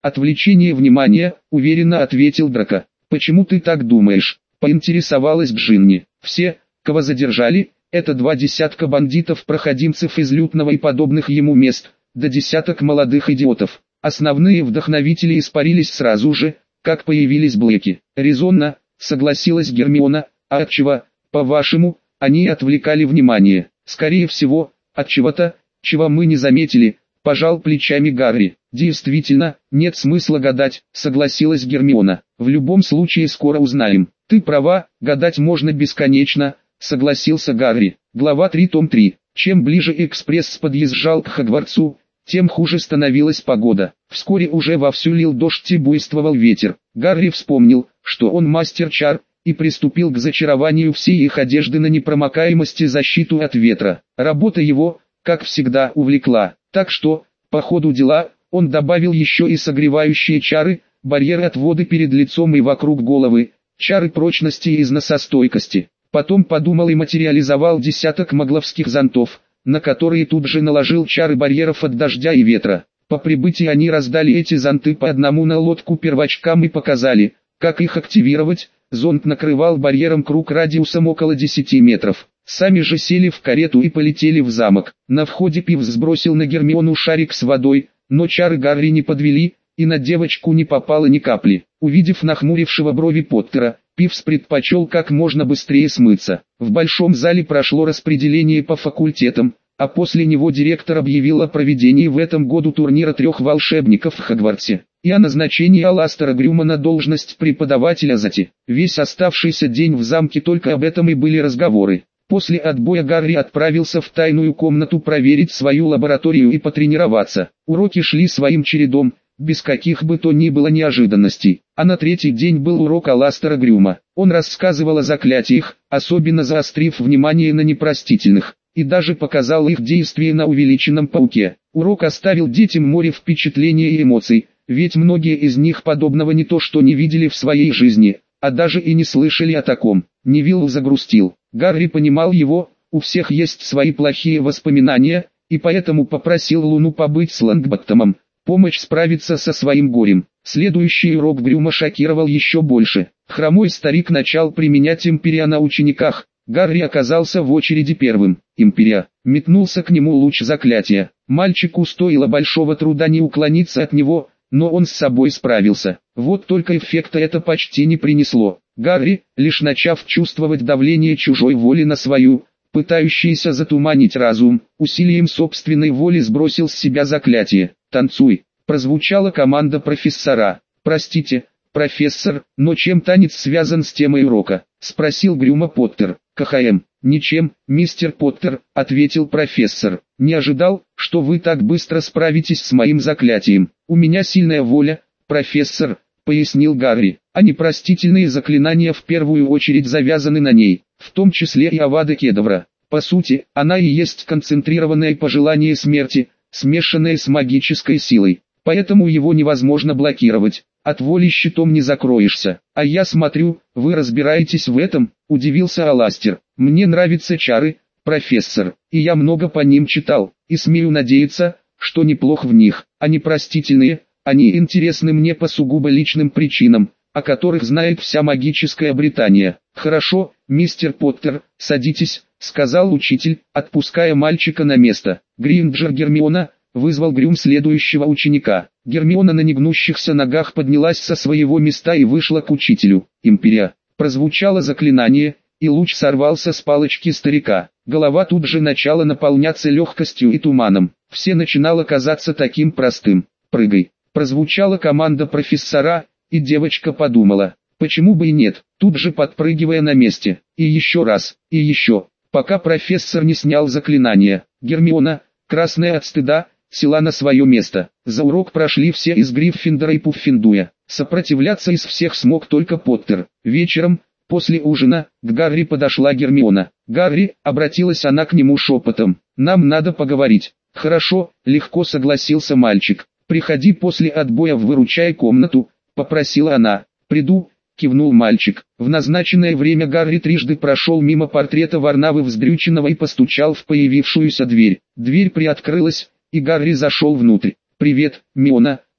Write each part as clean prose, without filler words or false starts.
«Отвлечение внимания», — уверенно ответил Драко. «Почему ты так думаешь?» — поинтересовалась Джинни. «Все, кого задержали, это 20 бандитов-проходимцев из Лютного и подобных ему мест, да десяток молодых идиотов. Основные вдохновители испарились сразу же, как появились Блэки». «Резонно», — согласилась Гермиона. «А от чего, по-вашему, они отвлекали внимание?» «Скорее всего, от чего-то, чего мы не заметили», — пожал плечами Гарри. «Действительно, нет смысла гадать», — согласилась Гермиона. «В любом случае скоро узнаем». «Ты права, гадать можно бесконечно», — согласился Гарри. Глава 3, том 3. Чем ближе экспресс подъезжал к Хогвартсу, тем хуже становилась погода. Вскоре уже вовсю лил дождь и буйствовал ветер. Гарри вспомнил, что он мастер чар, и приступил к зачарованию всей их одежды на непромокаемость и защиту от ветра. Работа его, как всегда, увлекла, так что, по ходу дела, он добавил еще и согревающие чары, барьеры от воды перед лицом и вокруг головы, чары прочности и износостойкости. Потом подумал и материализовал десяток магловских зонтов, на которые тут же наложил чары барьеров от дождя и ветра. По прибытии они раздали эти зонты по одному на лодку первачкам и показали, как их активировать. Зонт накрывал барьером круг радиусом около 10 метров. Сами же сели в карету и полетели в замок. На входе Пивз сбросил на Гермиону шарик с водой, но чары Гарри не подвели, и на девочку не попало ни капли. Увидев нахмурившего брови Поттера, Пивз предпочел как можно быстрее смыться. В большом зале прошло распределение по факультетам, а после него директор объявил о проведении в этом году турнира 3 волшебников в Хогвартсе и о назначении Аластера Грюма на должность преподавателя ЗАТИ. Весь оставшийся день в замке только об этом и были разговоры. После отбоя Гарри отправился в тайную комнату проверить свою лабораторию и потренироваться. Уроки шли своим чередом, без каких бы то ни было неожиданностей. А на третий день был урок Аластера Грюма. Он рассказывал о заклятиях, особенно заострив внимание на непростительных, и даже показал их действие на увеличенном пауке. Урок оставил детям море впечатлений и эмоций, ведь многие из них подобного не то что не видели в своей жизни, а даже и не слышали о таком. Невилл загрустил. Гарри понимал его, у всех есть свои плохие воспоминания, и поэтому попросил Луну побыть с Лонгботтомом, помочь справиться со своим горем. Следующий урок Грюма шокировал еще больше. Хромой старик начал применять империя на учениках. Гарри оказался в очереди первым. Империя. Метнулся к нему луч заклятия. Мальчику стоило большого труда не уклониться от него, но он с собой справился. Вот только эффекта это почти не принесло. Гарри, лишь начав чувствовать давление чужой воли на свою, пытающийся затуманить разум, усилием собственной воли сбросил с себя заклятие. «Танцуй!» прозвучала команда профессора. «Простите, профессор, но чем танец связан с темой урока?» спросил Грюма Поттер. «КХМ, ничем, мистер Поттер», ответил профессор. «Не ожидал, что вы так быстро справитесь с моим заклятием. У меня сильная воля, профессор», пояснил Гарри, «а непростительные заклинания в первую очередь завязаны на ней, в том числе и Авада Кедавра. По сути, она и есть концентрированное пожелание смерти, смешанное с магической силой, поэтому его невозможно блокировать. От воли щитом не закроешься. А я смотрю, вы разбираетесь в этом», удивился Аластер. «Мне нравятся чары, профессор, и я много по ним читал, и смею надеяться, что неплох в них. А непростительные, они интересны мне по сугубо личным причинам, о которых знает вся магическая Британия». «Хорошо, мистер Поттер, садитесь», сказал учитель, отпуская мальчика на место. «Гринджер Гермиона», вызвал Грюм следующего ученика. Гермиона на негнущихся ногах поднялась со своего места и вышла к учителю. «Империя». Прозвучало заклинание, и луч сорвался с палочки старика. Голова тут же начала наполняться легкостью и туманом. Все начинало казаться таким простым. «Прыгай». Прозвучала команда профессора, и девочка подумала, почему бы и нет, тут же подпрыгивая на месте. И еще раз, и еще, пока профессор не снял заклинание. Гермиона, красная от стыда, села на свое место. За урок прошли все из Гриффиндора и Пуффиндуя. Сопротивляться из всех смог только Поттер. Вечером, после ужина, к Гарри подошла Гермиона. «Гарри», обратилась она к нему шепотом, «нам надо поговорить». «Хорошо», легко согласился мальчик. «Приходи после отбоя в выручай комнату», попросила она. «Приду», кивнул мальчик. В назначенное время Гарри трижды прошел мимо портрета Варнавы Вздрюченного и постучал в появившуюся дверь. Дверь приоткрылась, и Гарри зашел внутрь. «Привет, Миона»,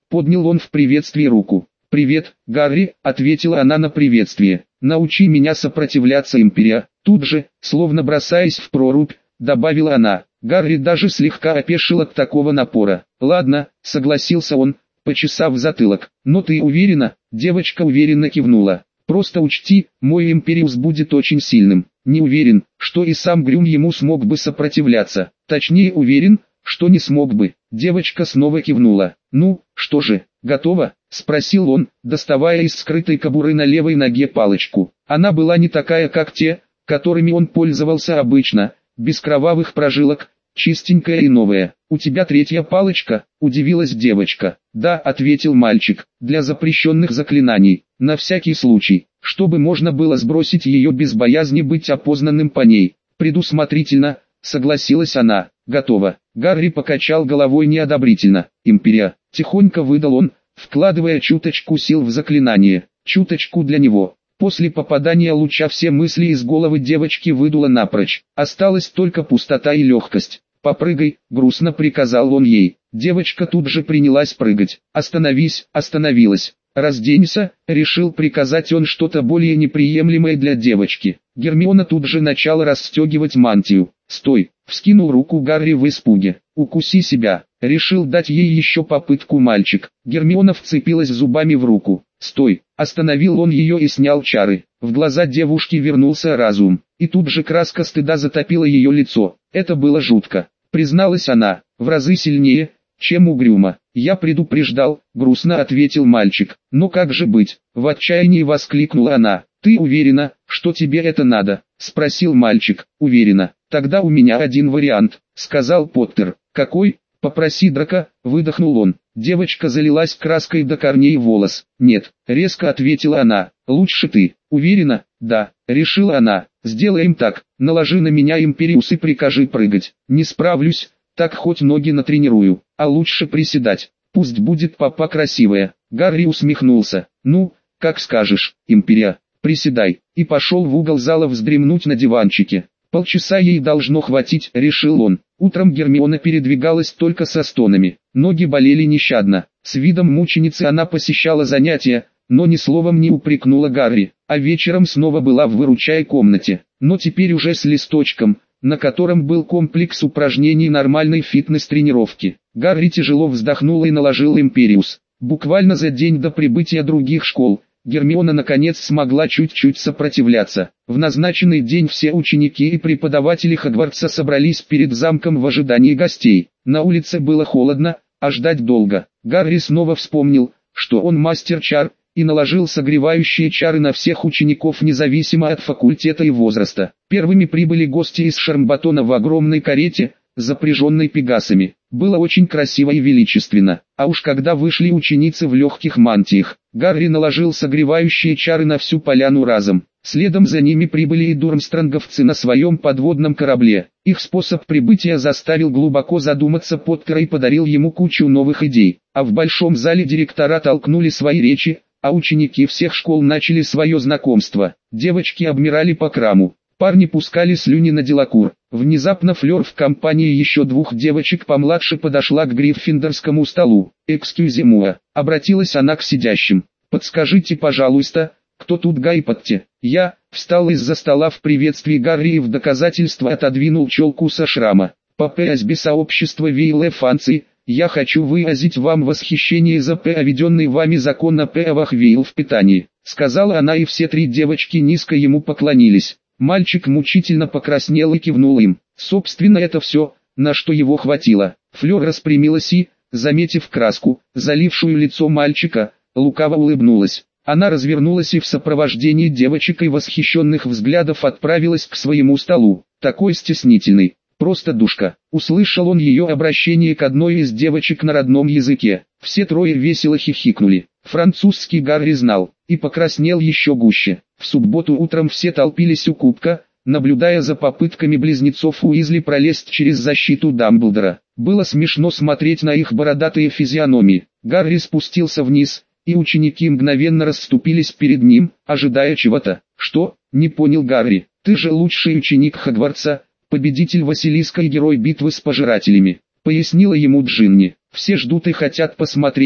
поднял он в приветствии руку. «Привет, Гарри», — ответила она на приветствие. «Научи меня сопротивляться, Империя». Тут же, словно бросаясь в прорубь, добавила она. Гарри даже слегка опешил от такого напора. «Ладно», — согласился он, почесав затылок. «Но ты уверена?» Девочка уверенно кивнула. «Просто учти, мой Империус будет очень сильным. Не уверен, что и сам Грюм ему смог бы сопротивляться. Точнее уверен, что не смог бы». Девочка снова кивнула. «Ну, что же, готова?» — спросил он, доставая из скрытой кобуры на левой ноге палочку. Она была не такая, как те, которыми он пользовался обычно, без кровавых прожилок, чистенькая и новая. «У тебя третья палочка?» — удивилась девочка. «Да», — ответил мальчик, — «для запрещенных заклинаний, на всякий случай, чтобы можно было сбросить ее без боязни быть опознанным по ней». «Предусмотрительно», — согласилась она. «Готово». Гарри покачал головой неодобрительно. «Империя», — тихонько выдал он, вкладывая чуточку сил в заклинание. Чуточку для него. После попадания луча все мысли из головы девочки выдуло напрочь. Осталась только пустота и легкость. «Попрыгай», — грустно приказал он ей. Девочка тут же принялась прыгать. «Остановись», — остановилась. «Разденься», — решил приказать он что-то более неприемлемое для девочки. Гермиона тут же начала расстегивать мантию. «Стой», — вскинул руку Гарри в испуге. «Укуси себя», — решил дать ей еще попытку мальчик. Гермиона вцепилась зубами в руку. «Стой», — остановил он ее и снял чары. В глаза девушки вернулся разум, и тут же краска стыда затопила ее лицо. Это было жутко, призналась она, в разы сильнее, чем у Грюма. «Я предупреждал», — грустно ответил мальчик. «Но как же быть?» — в отчаянии воскликнула она. «Ты уверена, что тебе это надо?» — спросил мальчик. «Уверена. Тогда у меня один вариант», — сказал Поттер. «Какой?» «Попроси Драка», — выдохнул он. Девочка залилась краской до корней волос. «Нет», — резко ответила она. «Лучше ты». «Уверена?» «Да», — решила она. «Сделаем так. Наложи на меня Империус и прикажи прыгать. Не справлюсь, так хоть ноги натренирую, а лучше приседать. Пусть будет папа красивая». Гарри усмехнулся. «Ну, как скажешь, Империя, приседай», и пошел в угол зала вздремнуть на диванчике. Полчаса ей должно хватить, решил он. Утром Гермиона передвигалась только со стонами. Ноги болели нещадно. С видом мученицы она посещала занятия, но ни словом не упрекнула Гарри, а вечером снова была в выручай комнате, но теперь уже с листочком, на котором был комплекс упражнений нормальной фитнес-тренировки. Гарри тяжело вздохнул и наложил Империус. Буквально за день до прибытия других школ, Гермиона наконец смогла чуть-чуть сопротивляться. В назначенный день все ученики и преподаватели Хогвартса собрались перед замком в ожидании гостей. На улице было холодно, а ждать долго. Гарри снова вспомнил, что он мастер чар, и наложил согревающие чары на всех учеников независимо от факультета и возраста. Первыми прибыли гости из Шармбатона в огромной карете, запряженной пегасами. Было очень красиво и величественно, а уж когда вышли ученицы в легких мантиях, Гарри наложил согревающие чары на всю поляну разом. Следом за ними прибыли и дурмстранговцы на своем подводном корабле. Их способ прибытия заставил глубоко задуматься Поттера и подарил ему кучу новых идей. А в большом зале директора толкнули свои речи, а ученики всех школ начали свое знакомство. Девочки обмирали по краму. Парни пускали слюни на Делакур. Внезапно Флёр в компании еще двух девочек помладше подошла к гриффиндорскому столу. «Экскюзи-муа», — обратилась она к сидящим. «Подскажите, пожалуйста, кто тут Гайпотти?» «Я», — встал из-за стола в приветствии Гарри и в доказательство отодвинул челку со шрама. «По ПСБ сообщества Вейле Фанций, я хочу выразить вам восхищение за проведенный вами закон о правах Вейл в питании», — сказала она, и все три девочки низко ему поклонились. Мальчик мучительно покраснел и кивнул им. Собственно, это все, на что его хватило. Флёр распрямилась и, заметив краску, залившую лицо мальчика, лукаво улыбнулась. Она развернулась и в сопровождении девочек и восхищенных взглядов отправилась к своему столу. Такой стеснительный, просто душка. Услышал он ее обращение к одной из девочек на родном языке. Все трое весело хихикнули. Французский Гарри знал, и покраснел еще гуще. В субботу утром все толпились у кубка, наблюдая за попытками близнецов Уизли пролезть через защиту Дамблдора. Было смешно смотреть на их бородатые физиономии. Гарри спустился вниз, и ученики мгновенно расступились перед ним, ожидая чего-то. «Что?» — не понял Гарри. «Ты же лучший ученик Хогвартса, победитель Василиска и герой битвы с пожирателями», — пояснила ему Джинни. «Все ждут и хотят посмотреть,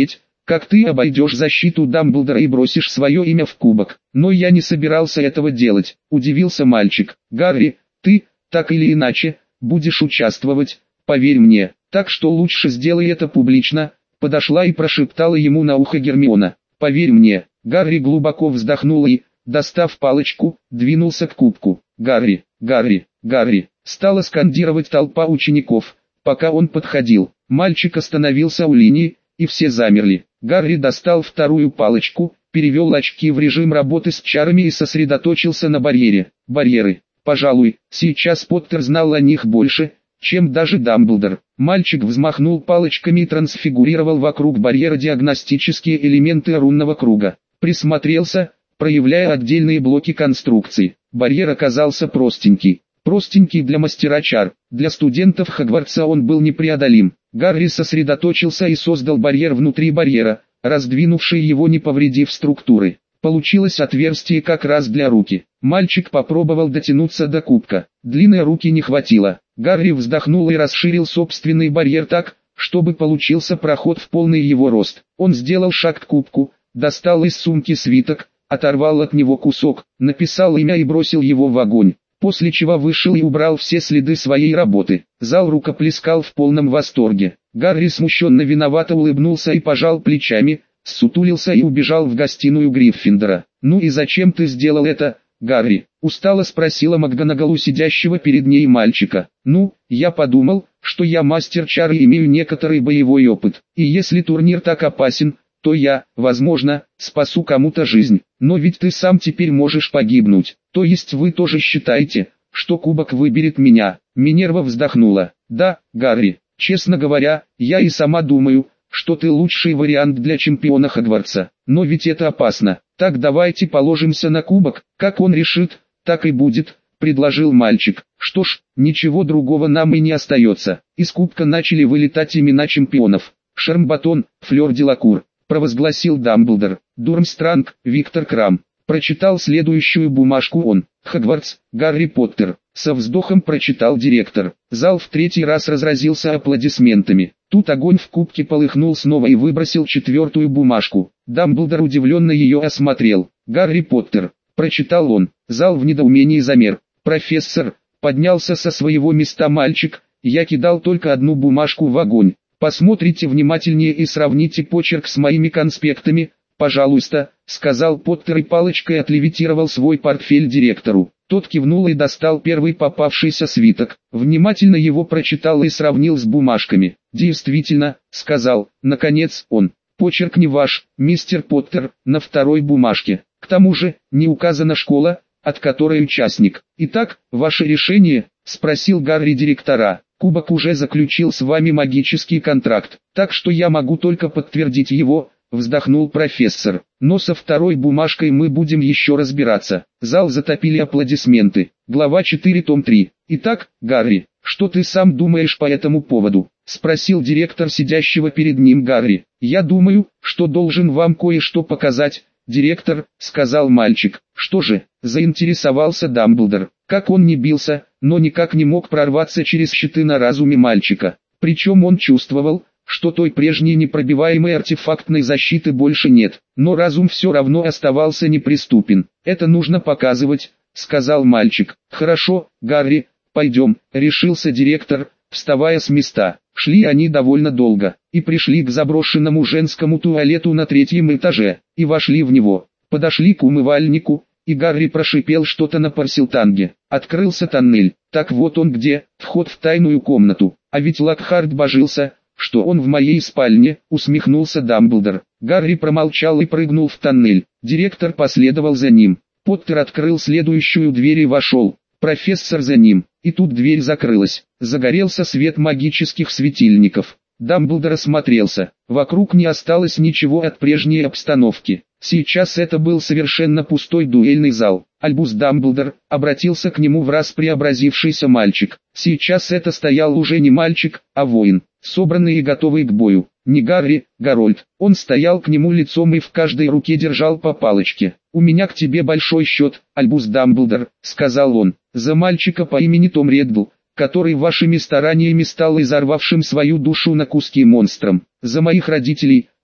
как ты обойдешь защиту Дамблдора и бросишь свое имя в кубок. Но я не собирался этого делать, удивился мальчик. Гарри, ты, так или иначе, будешь участвовать, поверь мне, так что лучше сделай это публично. Подошла и прошептала ему на ухо Гермиона. Поверь мне. Гарри глубоко вздохнул и, достав палочку, двинулся к кубку. Гарри, Гарри, Гарри, стала скандировать толпа учеников, пока он подходил. Мальчик остановился у линии, и все замерли. Гарри достал вторую палочку, перевел очки в режим работы с чарами и сосредоточился на барьере. Барьеры. Пожалуй, сейчас Поттер знал о них больше, чем даже Дамблдор. Мальчик взмахнул палочками и трансфигурировал вокруг барьера диагностические элементы рунного круга. Присмотрелся, проявляя отдельные блоки конструкции. Барьер оказался простенький. Простенький для мастера чар. Для студентов Хогвартса он был непреодолим. Гарри сосредоточился и создал барьер внутри барьера, раздвинувший его, не повредив структуры. Получилось отверстие как раз для руки. Мальчик попробовал дотянуться до кубка. Длинной руки не хватило. Гарри вздохнул и расширил собственный барьер так, чтобы получился проход в полный его рост. Он сделал шаг к кубку, достал из сумки свиток, оторвал от него кусок, написал имя и бросил его в огонь. После чего вышел и убрал все следы своей работы. Зал рукоплескал в полном восторге. Гарри смущенно виновато улыбнулся и пожал плечами, ссутулился и убежал в гостиную Гриффиндора. «Ну и зачем ты сделал это, Гарри?» — устало спросила МакГонагал сидящего перед ней мальчика. «Ну, я подумал, что я мастер чар и имею некоторый боевой опыт. И если турнир так опасен, то я, возможно, спасу кому-то жизнь. Но ведь ты сам теперь можешь погибнуть. То есть вы тоже считаете, что кубок выберет меня?» Минерва вздохнула. «Да, Гарри, честно говоря, я и сама думаю, что ты лучший вариант для чемпиона Хогвартса. Но ведь это опасно. Так давайте положимся на кубок, как он решит, так и будет», — предложил мальчик. «Что ж, ничего другого нам и не остается». Из кубка начали вылетать имена чемпионов. Шармбатон, Флёр Делакур, провозгласил Дамблдор. Дурмстранг, Виктор Крам. Прочитал следующую бумажку он. Хогвартс, Гарри Поттер. Со вздохом прочитал директор. Зал в третий раз разразился аплодисментами. Тут огонь в кубке полыхнул снова и выбросил четвертую бумажку. Дамблдор удивленно ее осмотрел. Гарри Поттер. Прочитал он. Зал в недоумении замер. Профессор. Поднялся со своего места мальчик. Я кидал только одну бумажку в огонь. Посмотрите внимательнее и сравните почерк с моими конспектами, пожалуйста, сказал Поттер и палочкой отлевитировал свой портфель директору. Тот кивнул и достал первый попавшийся свиток, внимательно его прочитал и сравнил с бумажками. Действительно, сказал, наконец он, почерк не ваш, мистер Поттер, на второй бумажке. К тому же, не указана школа, от которой участник. Итак, ваше решение, спросил Гарри директора. Кубок уже заключил с вами магический контракт, так что я могу только подтвердить его, вздохнул профессор. Но со второй бумажкой мы будем еще разбираться. Зал затопили аплодисменты. Глава 4, том 3. Итак, Гарри, что ты сам думаешь по этому поводу? Спросил директор сидящего перед ним Гарри. Я думаю, что должен вам кое-что показать. Директор, сказал мальчик. Что же, заинтересовался Дамблдор. Как он не бился, но никак не мог прорваться через щиты на разуме мальчика. Причем он чувствовал, что той прежней непробиваемой артефактной защиты больше нет. Но разум все равно оставался неприступен. Это нужно показывать, сказал мальчик. Хорошо, Гарри, пойдем, решился директор, вставая с места. Шли они довольно долго, и пришли к заброшенному женскому туалету на третьем этаже, и вошли в него. Подошли к умывальнику, и Гарри прошипел что-то на парсилтанге. Открылся тоннель. Так вот он где, вход в тайную комнату. А ведь Локхарт божился, что он в моей спальне, усмехнулся Дамблдор. Гарри промолчал и прыгнул в тоннель. Директор последовал за ним. Поттер открыл следующую дверь и вошел. Профессор за ним. И тут дверь закрылась. Загорелся свет магических светильников. Дамблдор осмотрелся. Вокруг не осталось ничего от прежней обстановки. Сейчас это был совершенно пустой дуэльный зал. Альбус Дамблдор, обратился к нему враз преобразившийся мальчик. Сейчас это стоял уже не мальчик, а воин, собранный и готовый к бою. Не Гарри, Гарольд. Он стоял к нему лицом и в каждой руке держал по палочке. «У меня к тебе большой счет, Альбус Дамблдор», — сказал он, — «за мальчика по имени Том Реддл, который вашими стараниями стал изорвавшим свою душу на куски монстром. За моих родителей,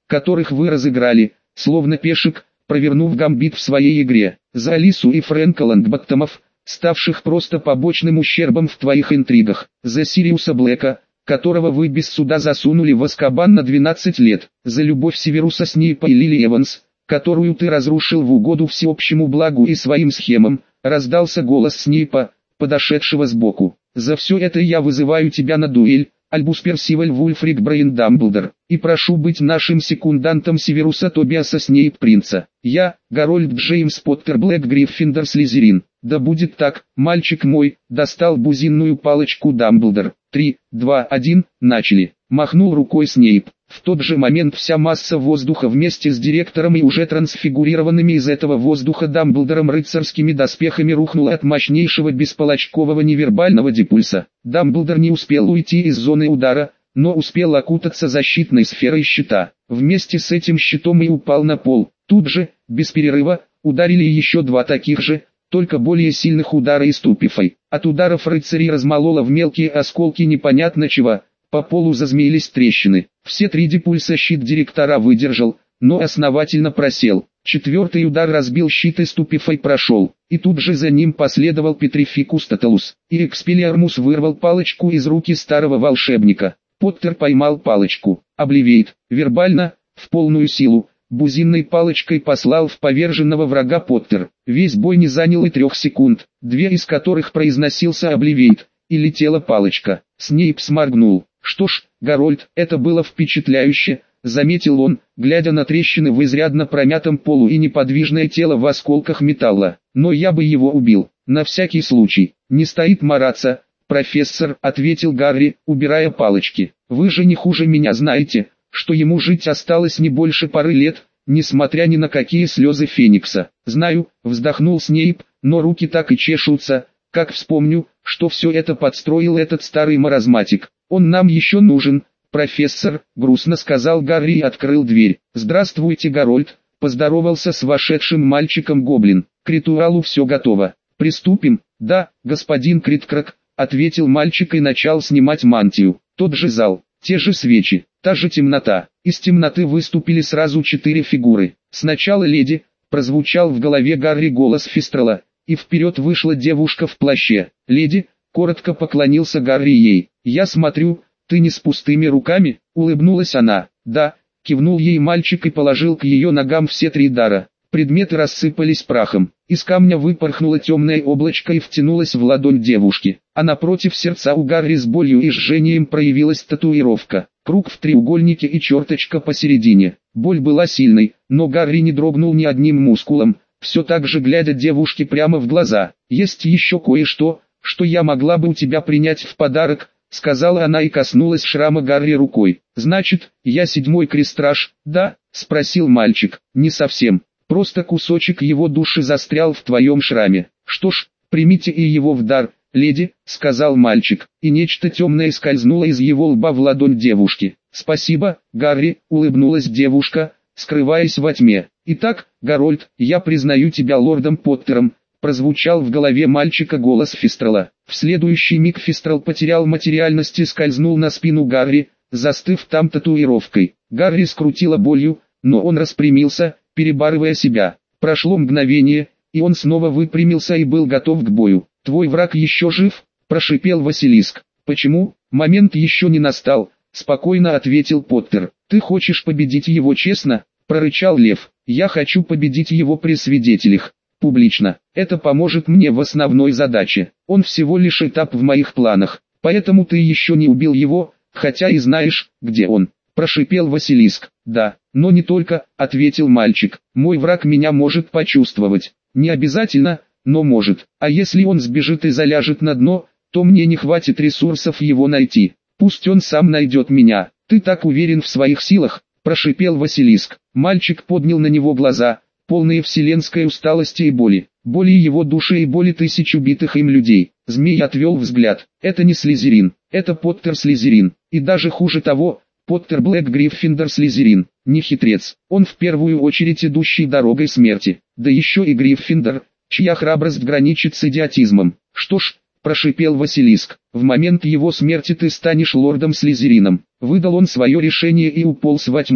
которых вы разыграли, словно пешек, провернув гамбит в своей игре. За Алису и Фрэнка Лонгботтомов, ставших просто побочным ущербом в твоих интригах. За Сириуса Блэка, которого вы без суда засунули в Азкабан на 12 лет. За любовь Северуса Снейпа и Лили Эванс, которую ты разрушил в угоду всеобщему благу и своим схемам, раздался голос Снейпа, подошедшего сбоку. За все это я вызываю тебя на дуэль, Альбус Персиваль Вульфрик Брейн Дамблдор, и прошу быть нашим секундантом Северуса Тобиаса Снейп Принца. Я, Гарольд Джеймс Поттер Блэк Гриффиндор Слизерин. Да будет так, мальчик мой, достал бузинную палочку Дамблдор. 3, 2, 1, начали. Махнул рукой Снейп. В тот же момент вся масса воздуха вместе с директором и уже трансфигурированными из этого воздуха Дамблдором рыцарскими доспехами рухнула от мощнейшего бесполочкового невербального дипульса. Дамблдор не успел уйти из зоны удара, но успел окутаться защитной сферой щита. Вместе с этим щитом и упал на пол. Тут же, без перерыва, ударили еще два таких же, только более сильных удара из тупифой. От ударов рыцарей размололо в мелкие осколки непонятно чего. По полу зазмеились трещины. Все три дипульса щит директора выдержал, но основательно просел. Четвертый удар разбил щит и ступифой прошел. И тут же за ним последовал Петрификус Тоталус. И Экспелиармус вырвал палочку из руки старого волшебника. Поттер поймал палочку. Обливейт, вербально, в полную силу, бузинной палочкой послал в поверженного врага Поттер. Весь бой не занял и 3 секунд, 2 из которых произносился Обливейт, и летела палочка. Снейп сморгнул. Что ж, Гарольд, это было впечатляюще, заметил он, глядя на трещины в изрядно промятом полу и неподвижное тело в осколках металла. Но я бы его убил, на всякий случай. Не стоит мараться, профессор, ответил Гарри, убирая палочки. Вы же не хуже меня знаете, что ему жить осталось не больше пары лет, несмотря ни на какие слезы Феникса. Знаю, вздохнул Снейп, но руки так и чешутся, как вспомню, что все это подстроил этот старый маразматик. Он нам еще нужен, профессор, грустно сказал Гарри и открыл дверь. Здравствуйте, Гарольд, поздоровался с вошедшим мальчиком Гоблин. К ритуалу все готово. Приступим? Да, господин Криткрак, ответил мальчик и начал снимать мантию. Тот же зал, те же свечи, та же темнота. Из темноты выступили сразу 4 фигуры. Сначала леди, прозвучал в голове Гарри голос Фистрала, и вперед вышла девушка в плаще. Леди, коротко поклонился Гарри ей. «Я смотрю, ты не с пустыми руками?» — улыбнулась она. «Да», — кивнул ей мальчик и положил к ее ногам все 3 дара. Предметы рассыпались прахом. Из камня выпорхнуло темное облачко и втянулось в ладонь девушки. А напротив сердца у Гарри с болью и жжением проявилась татуировка. Круг в треугольнике и черточка посередине. Боль была сильной, но Гарри не дрогнул ни одним мускулом, все так же глядя девушке прямо в глаза. «Есть еще кое-что, что я могла бы у тебя принять в подарок», — сказала она и коснулась шрама Гарри рукой. «Значит, я 7-й крестраж, да?» — спросил мальчик. «Не совсем. Просто кусочек его души застрял в твоем шраме. Что ж, примите и его в дар, леди», — сказал мальчик, и нечто темное скользнуло из его лба в ладонь девушки. «Спасибо, Гарри», — улыбнулась девушка, скрываясь во тьме. «Итак, Гарольд, я признаю тебя лордом Поттером», — прозвучал в голове мальчика голос Фистрала. В следующий миг Фистрал потерял материальность и скользнул на спину Гарри, застыв там татуировкой. Гарри скрутило болью, но он распрямился, перебарывая себя. Прошло мгновение, и он снова выпрямился и был готов к бою. «Твой враг еще жив?» – прошипел Василиск. «Почему? Момент еще не настал», – спокойно ответил Поттер. «Ты хочешь победить его честно?» – прорычал Лев. «Я хочу победить его при свидетелях. Публично. Это поможет мне в основной задаче. Он всего лишь этап в моих планах. Поэтому ты еще не убил его, хотя и знаешь, где он», – прошипел Василиск. «Да, но не только», – ответил мальчик. «Мой враг меня может почувствовать. Не обязательно, но может. А если он сбежит и заляжет на дно, то мне не хватит ресурсов его найти. Пусть он сам найдет меня. Ты так уверен в своих силах?» – прошипел Василиск. Мальчик поднял на него глаза, полные вселенской усталости и боли. Боли его души и боли тысяч убитых им людей. Змей отвел взгляд. «Это не Слизерин, это Поттер Слизерин. И даже хуже того, Поттер Блэк Гриффиндор Слизерин. Не хитрец. Он в первую очередь идущий дорогой смерти. Да еще и Гриффиндор, чья храбрость граничит с идиотизмом. Что ж», – прошипел Василиск, – «в момент его смерти ты станешь лордом Слизерином». Выдал он свое решение и уполз во тьму.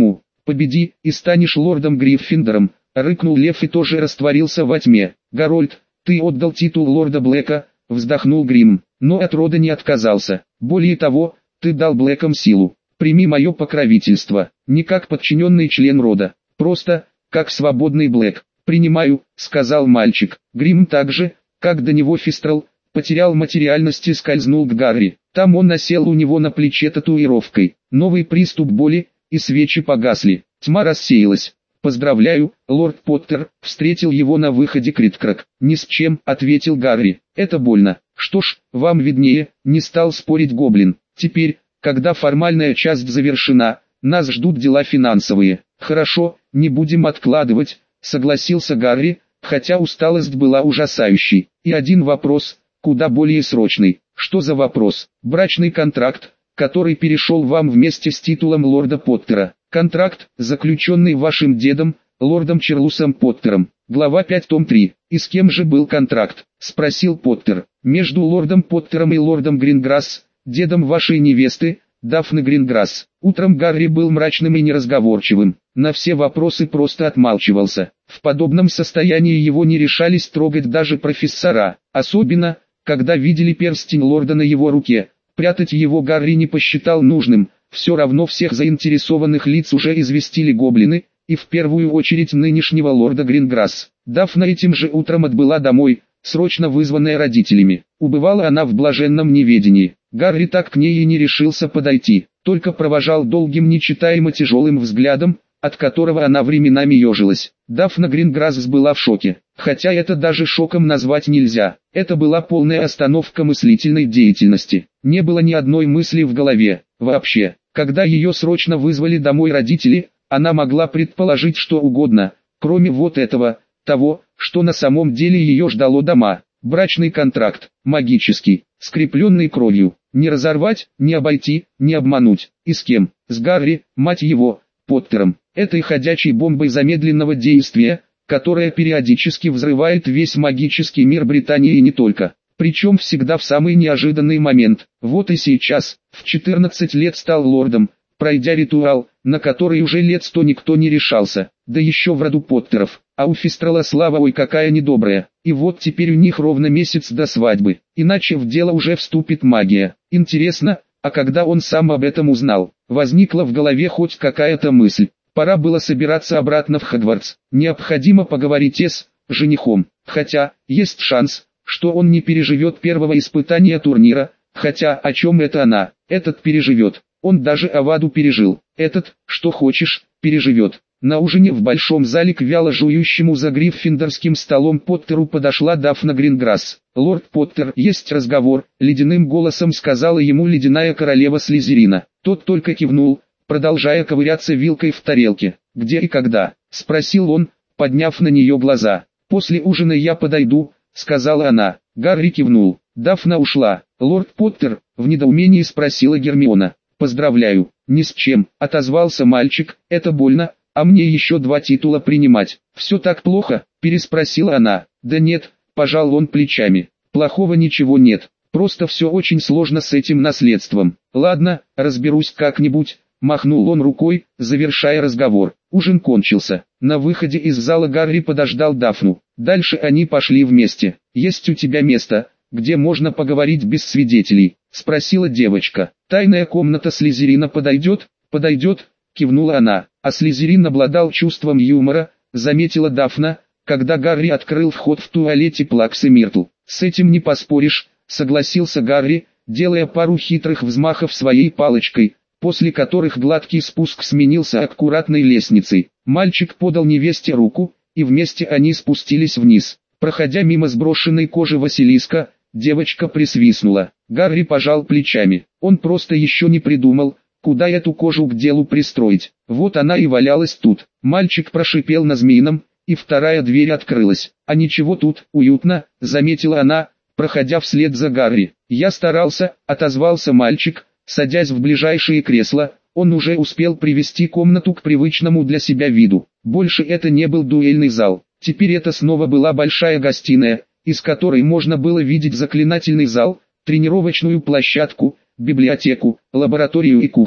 победи, и станешь лордом Гриффиндором», — рыкнул лев и тоже растворился во тьме. «Гарольд, ты отдал титул лорда Блэка», — вздохнул Грим, — «но от рода не отказался. Более того, ты дал Блэкам силу. Прими мое покровительство, не как подчиненный член рода, просто, как свободный Блэк». «Принимаю», — сказал мальчик. Грим также, как до него Фистрал, потерял материальность и скользнул к Гарри. Там он насел у него на плече татуировкой. Новый приступ боли, и свечи погасли. Тьма рассеялась. «Поздравляю, лорд Поттер», — встретил его на выходе Криткрак. «Ни с чем», — ответил Гарри. «Это больно». «Что ж, вам виднее», — не стал спорить Гоблин. «Теперь, когда формальная часть завершена, нас ждут дела финансовые». «Хорошо, не будем откладывать», — согласился Гарри, хотя усталость была ужасающей. «И один вопрос, куда более срочный». «Что за вопрос?» «Брачный контракт, который перешел вам вместе с титулом лорда Поттера. Контракт, заключенный вашим дедом, лордом Чарльзом Поттером». Глава 5, том 3. «И с кем же был контракт?» — спросил Поттер. «Между лордом Поттером и лордом Гринграсс, дедом вашей невесты, Дафны Гринграсс». Утром Гарри был мрачным и неразговорчивым. На все вопросы просто отмалчивался. В подобном состоянии его не решались трогать даже профессора, особенно, когда видели перстень лорда на его руке. Прятать его Гарри не посчитал нужным, все равно всех заинтересованных лиц уже известили гоблины, и в первую очередь нынешнего лорда Гринграсс. Дафна этим же утром отбыла домой, срочно вызванная родителями. Убывала она в блаженном неведении. Гарри так к ней и не решился подойти, только провожал долгим нечитаемо тяжелым взглядом, от которого она временами ежилась. Дафна Гринграсс была в шоке, хотя это даже шоком назвать нельзя. Это была полная остановка мыслительной деятельности. Не было ни одной мысли в голове, вообще. Когда ее срочно вызвали домой родители, она могла предположить что угодно, кроме вот этого, того, что на самом деле ее ждало дома. Брачный контракт, магический, скрепленный кровью. Не разорвать, не обойти, не обмануть. И с кем? С Гарри, мать его, Поттером. Этой ходячей бомбой замедленного действия, которая периодически взрывает весь магический мир Британии и не только. Причем всегда в самый неожиданный момент. Вот и сейчас, в 14 лет стал лордом, пройдя ритуал, на который уже лет 100 никто не решался, да еще в роду Поттеров. А у Фистрала слава ой какая недобрая. И вот теперь у них ровно месяц до свадьбы, иначе в дело уже вступит магия. Интересно, а когда он сам об этом узнал? Возникла в голове хоть какая-то мысль. Пора было собираться обратно в Хогвартс. Необходимо поговорить с женихом. Хотя, есть шанс, что он не переживет первого испытания турнира. Хотя, о чем это она? Этот переживет. Он даже Аваду пережил. Этот, что хочешь, переживет. На ужине в большом зале к вяло жующему за гриффиндорским столом Поттеру подошла Дафна Гринграсс. «Лорд Поттер, есть разговор», — ледяным голосом сказала ему ледяная королева Слизерина. Тот только кивнул, продолжая ковыряться вилкой в тарелке. «Где и когда?» — спросил он, подняв на нее глаза. «После ужина я подойду», — сказала она. Гарри кивнул. Дафна ушла. «Лорд Поттер?» — в недоумении спросила Гермиона. «Поздравляю». «Ни с чем», — отозвался мальчик. «Это больно, а мне еще 2 титула принимать». «Все так плохо?» — переспросила она. «Да нет», — пожал он плечами. «Плохого ничего нет. Просто все очень сложно с этим наследством». «Ладно, разберусь как-нибудь», — махнул он рукой, завершая разговор. Ужин кончился. На выходе из зала Гарри подождал Дафну. Дальше они пошли вместе. «Есть у тебя место, где можно поговорить без свидетелей?» — спросила девочка. «Тайная комната Слизерина подойдет?» «Подойдет», — кивнула она. «А Слизерин обладал чувством юмора», — заметила Дафна, когда Гарри открыл вход в туалете Плаксы Миртл. «С этим не поспоришь», — согласился Гарри, делая пару хитрых взмахов своей палочкой, после которых гладкий спуск сменился аккуратной лестницей. Мальчик подал невесте руку, и вместе они спустились вниз. Проходя мимо сброшенной кожи Василиска, девочка присвистнула. Гарри пожал плечами. Он просто еще не придумал, куда эту кожу к делу пристроить. Вот она и валялась тут. Мальчик прошипел на змеином, и вторая дверь открылась. «А ничего тут, уютно», — заметила она, проходя вслед за Гарри. «Я старался», — отозвался мальчик, садясь в ближайшее кресло. Он уже успел привести комнату к привычному для себя виду. Больше это не был дуэльный зал. Теперь это снова была большая гостиная, из которой можно было видеть заклинательный зал, тренировочную площадку, библиотеку, лабораторию и кухню.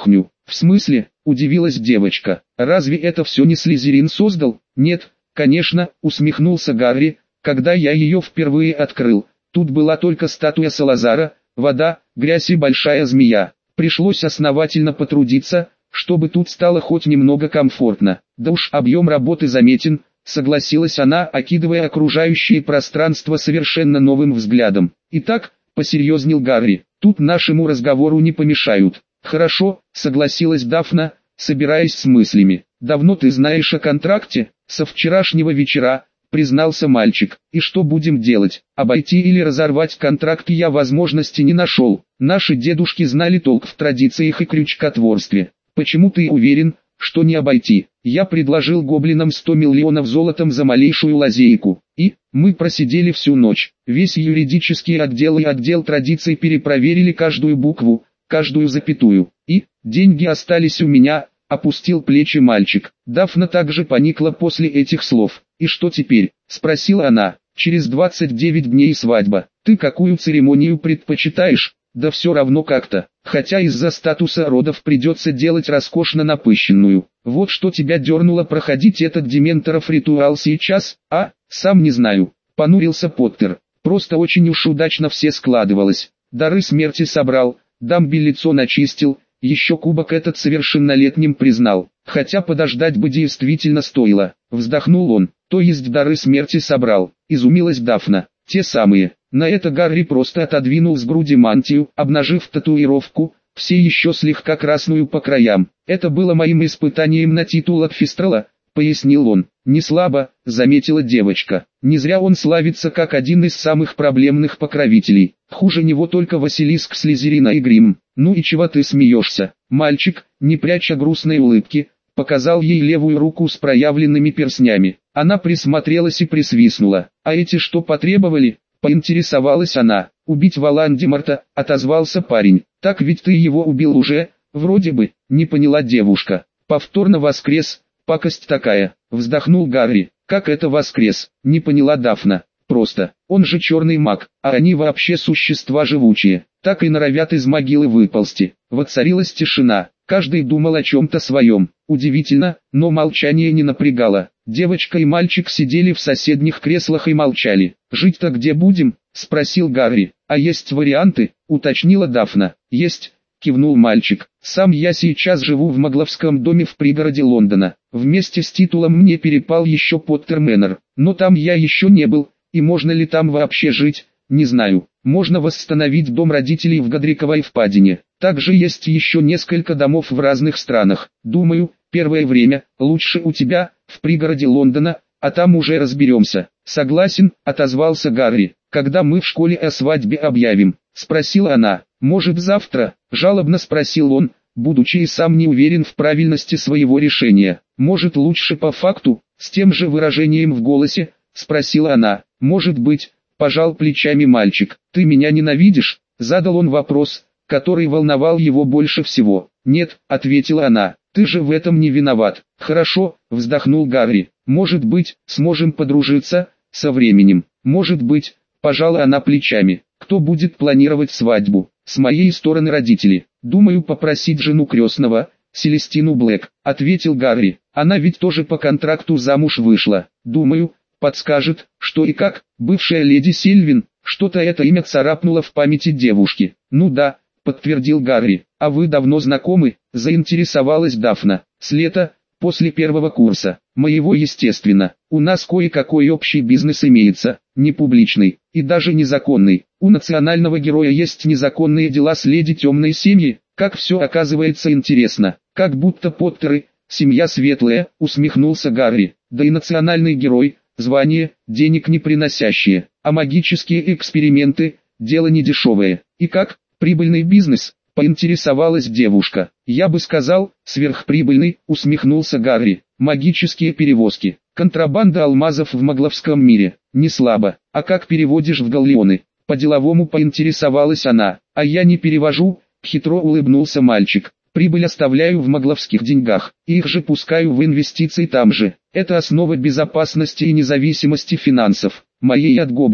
В смысле, удивилась девочка, разве это все не Слизерин создал? Нет, конечно, усмехнулся Гарри, когда я ее впервые открыл. Тут была только статуя Салазара, вода, грязь и большая змея. Пришлось основательно потрудиться, чтобы тут стало хоть немного комфортно. Да уж объем работы заметен, согласилась она, окидывая окружающее пространство совершенно новым взглядом. Итак, посерьезнел Гарри, тут нашему разговору не помешают. Хорошо, согласилась Дафна, собираясь с мыслями. Давно ты знаешь о контракте? Со вчерашнего вечера, признался мальчик. И что будем делать? Обойти или разорвать контракт я возможности не нашел. Наши дедушки знали толк в традициях и крючкотворстве. Почему ты уверен, что не обойти? Я предложил гоблинам 100 миллионов золотом за малейшую лазейку. И мы просидели всю ночь. Весь юридический отдел и отдел традиций перепроверили каждую букву, каждую запятую. И деньги остались у меня, опустил плечи мальчик. Дафна также поникла после этих слов. И что теперь? Спросила она. Через 29 дней свадьба. Ты какую церемонию предпочитаешь? Да все равно как-то. Хотя из-за статуса родов придется делать роскошно напыщенную. Вот что тебя дернуло проходить этот дементоров ритуал сейчас, а? Сам не знаю. Понурился Поттер. Просто очень уж удачно все складывалось. Дары смерти собрал, дамбе лицо начистил, еще кубок этот совершеннолетним признал. Хотя подождать бы действительно стоило. Вздохнул он. То есть дары смерти собрал. Изумилась Дафна. Те самые. На это Гарри просто отодвинул с груди мантию, обнажив татуировку, все еще слегка красную по краям. Это было моим испытанием на титул от Фистрала, пояснил он. Не слабо, заметила девочка. Не зря он славится как один из самых проблемных покровителей. Хуже него только Василиск Слизерина и Грим. Ну и чего ты смеешься? Мальчик, не пряча грустной улыбки, показал ей левую руку с проявленными перстнями. Она присмотрелась и присвистнула. А эти что потребовали? Поинтересовалась она. Убить Волан-де-Морта, отозвался парень. Так ведь ты его убил уже, вроде бы, не поняла девушка. Повторно воскрес, пакость такая, вздохнул Гарри. Как это воскрес, не поняла Дафна. Просто, он же черный маг, а они вообще существа живучие, так и норовят из могилы выползти. Воцарилась тишина, каждый думал о чем-то своем. Удивительно, но молчание не напрягало. Девочка и мальчик сидели в соседних креслах и молчали. «Жить-то где будем?» – спросил Гарри. «А есть варианты?» – уточнила Дафна. «Есть», – кивнул мальчик. «Сам я сейчас живу в Магловском доме в пригороде Лондона. Вместе с титулом мне перепал еще Поттер Мэннер. Но там я еще не был, и можно ли там вообще жить, не знаю. Можно восстановить дом родителей в Годриковой впадине. Также есть еще несколько домов в разных странах. Думаю, первое время лучше у тебя, в пригороде Лондона, а там уже разберемся». «Согласен», — отозвался Гарри. «Когда мы в школе о свадьбе объявим?» — спросила она. «Может завтра?» — жалобно спросил он, будучи и сам не уверен в правильности своего решения. «Может лучше по факту?» — с тем же выражением в голосе, спросила она. «Может быть», — пожал плечами мальчик. «Ты меня ненавидишь?» — задал он вопрос, который волновал его больше всего. «Нет», — ответила она. «Ты же в этом не виноват». «Хорошо», — вздохнул Гарри. «Может быть, сможем подружиться, со временем». «Может быть», — пожала она плечами. «Кто будет планировать свадьбу?» «С моей стороны родители. Думаю попросить жену крестного, Селестину Блэк», — ответил Гарри. «Она ведь тоже по контракту замуж вышла. Думаю, подскажет, что и как». Бывшая леди Сильвин, что-то это имя царапнуло в памяти девушки. «Ну да», — подтвердил Гарри. «А вы давно знакомы?» — заинтересовалась Дафна. «С лета, после первого курса. Моего, естественно. У нас кое-какой общий бизнес имеется, не публичный, и даже незаконный. У национального героя есть незаконные дела с леди темной семьи. Как все оказывается интересно. Как будто Поттеры, семья светлая», — усмехнулся Гарри. «Да и национальный герой, звание, денег не приносящие, а магические эксперименты, дело не дешевое. И как, прибыльный бизнес?» — поинтересовалась девушка. «Я бы сказал, сверхприбыльный», — усмехнулся Гарри. «Магические перевозки, контрабанда алмазов в Магловском мире, не слабо. А как переводишь в галлеоны?» — по-деловому поинтересовалась она. «А я не перевожу», — хитро улыбнулся мальчик. «Прибыль оставляю в магловских деньгах, их же пускаю в инвестиции там же. Это основа безопасности и независимости финансов, моей от гоблинов».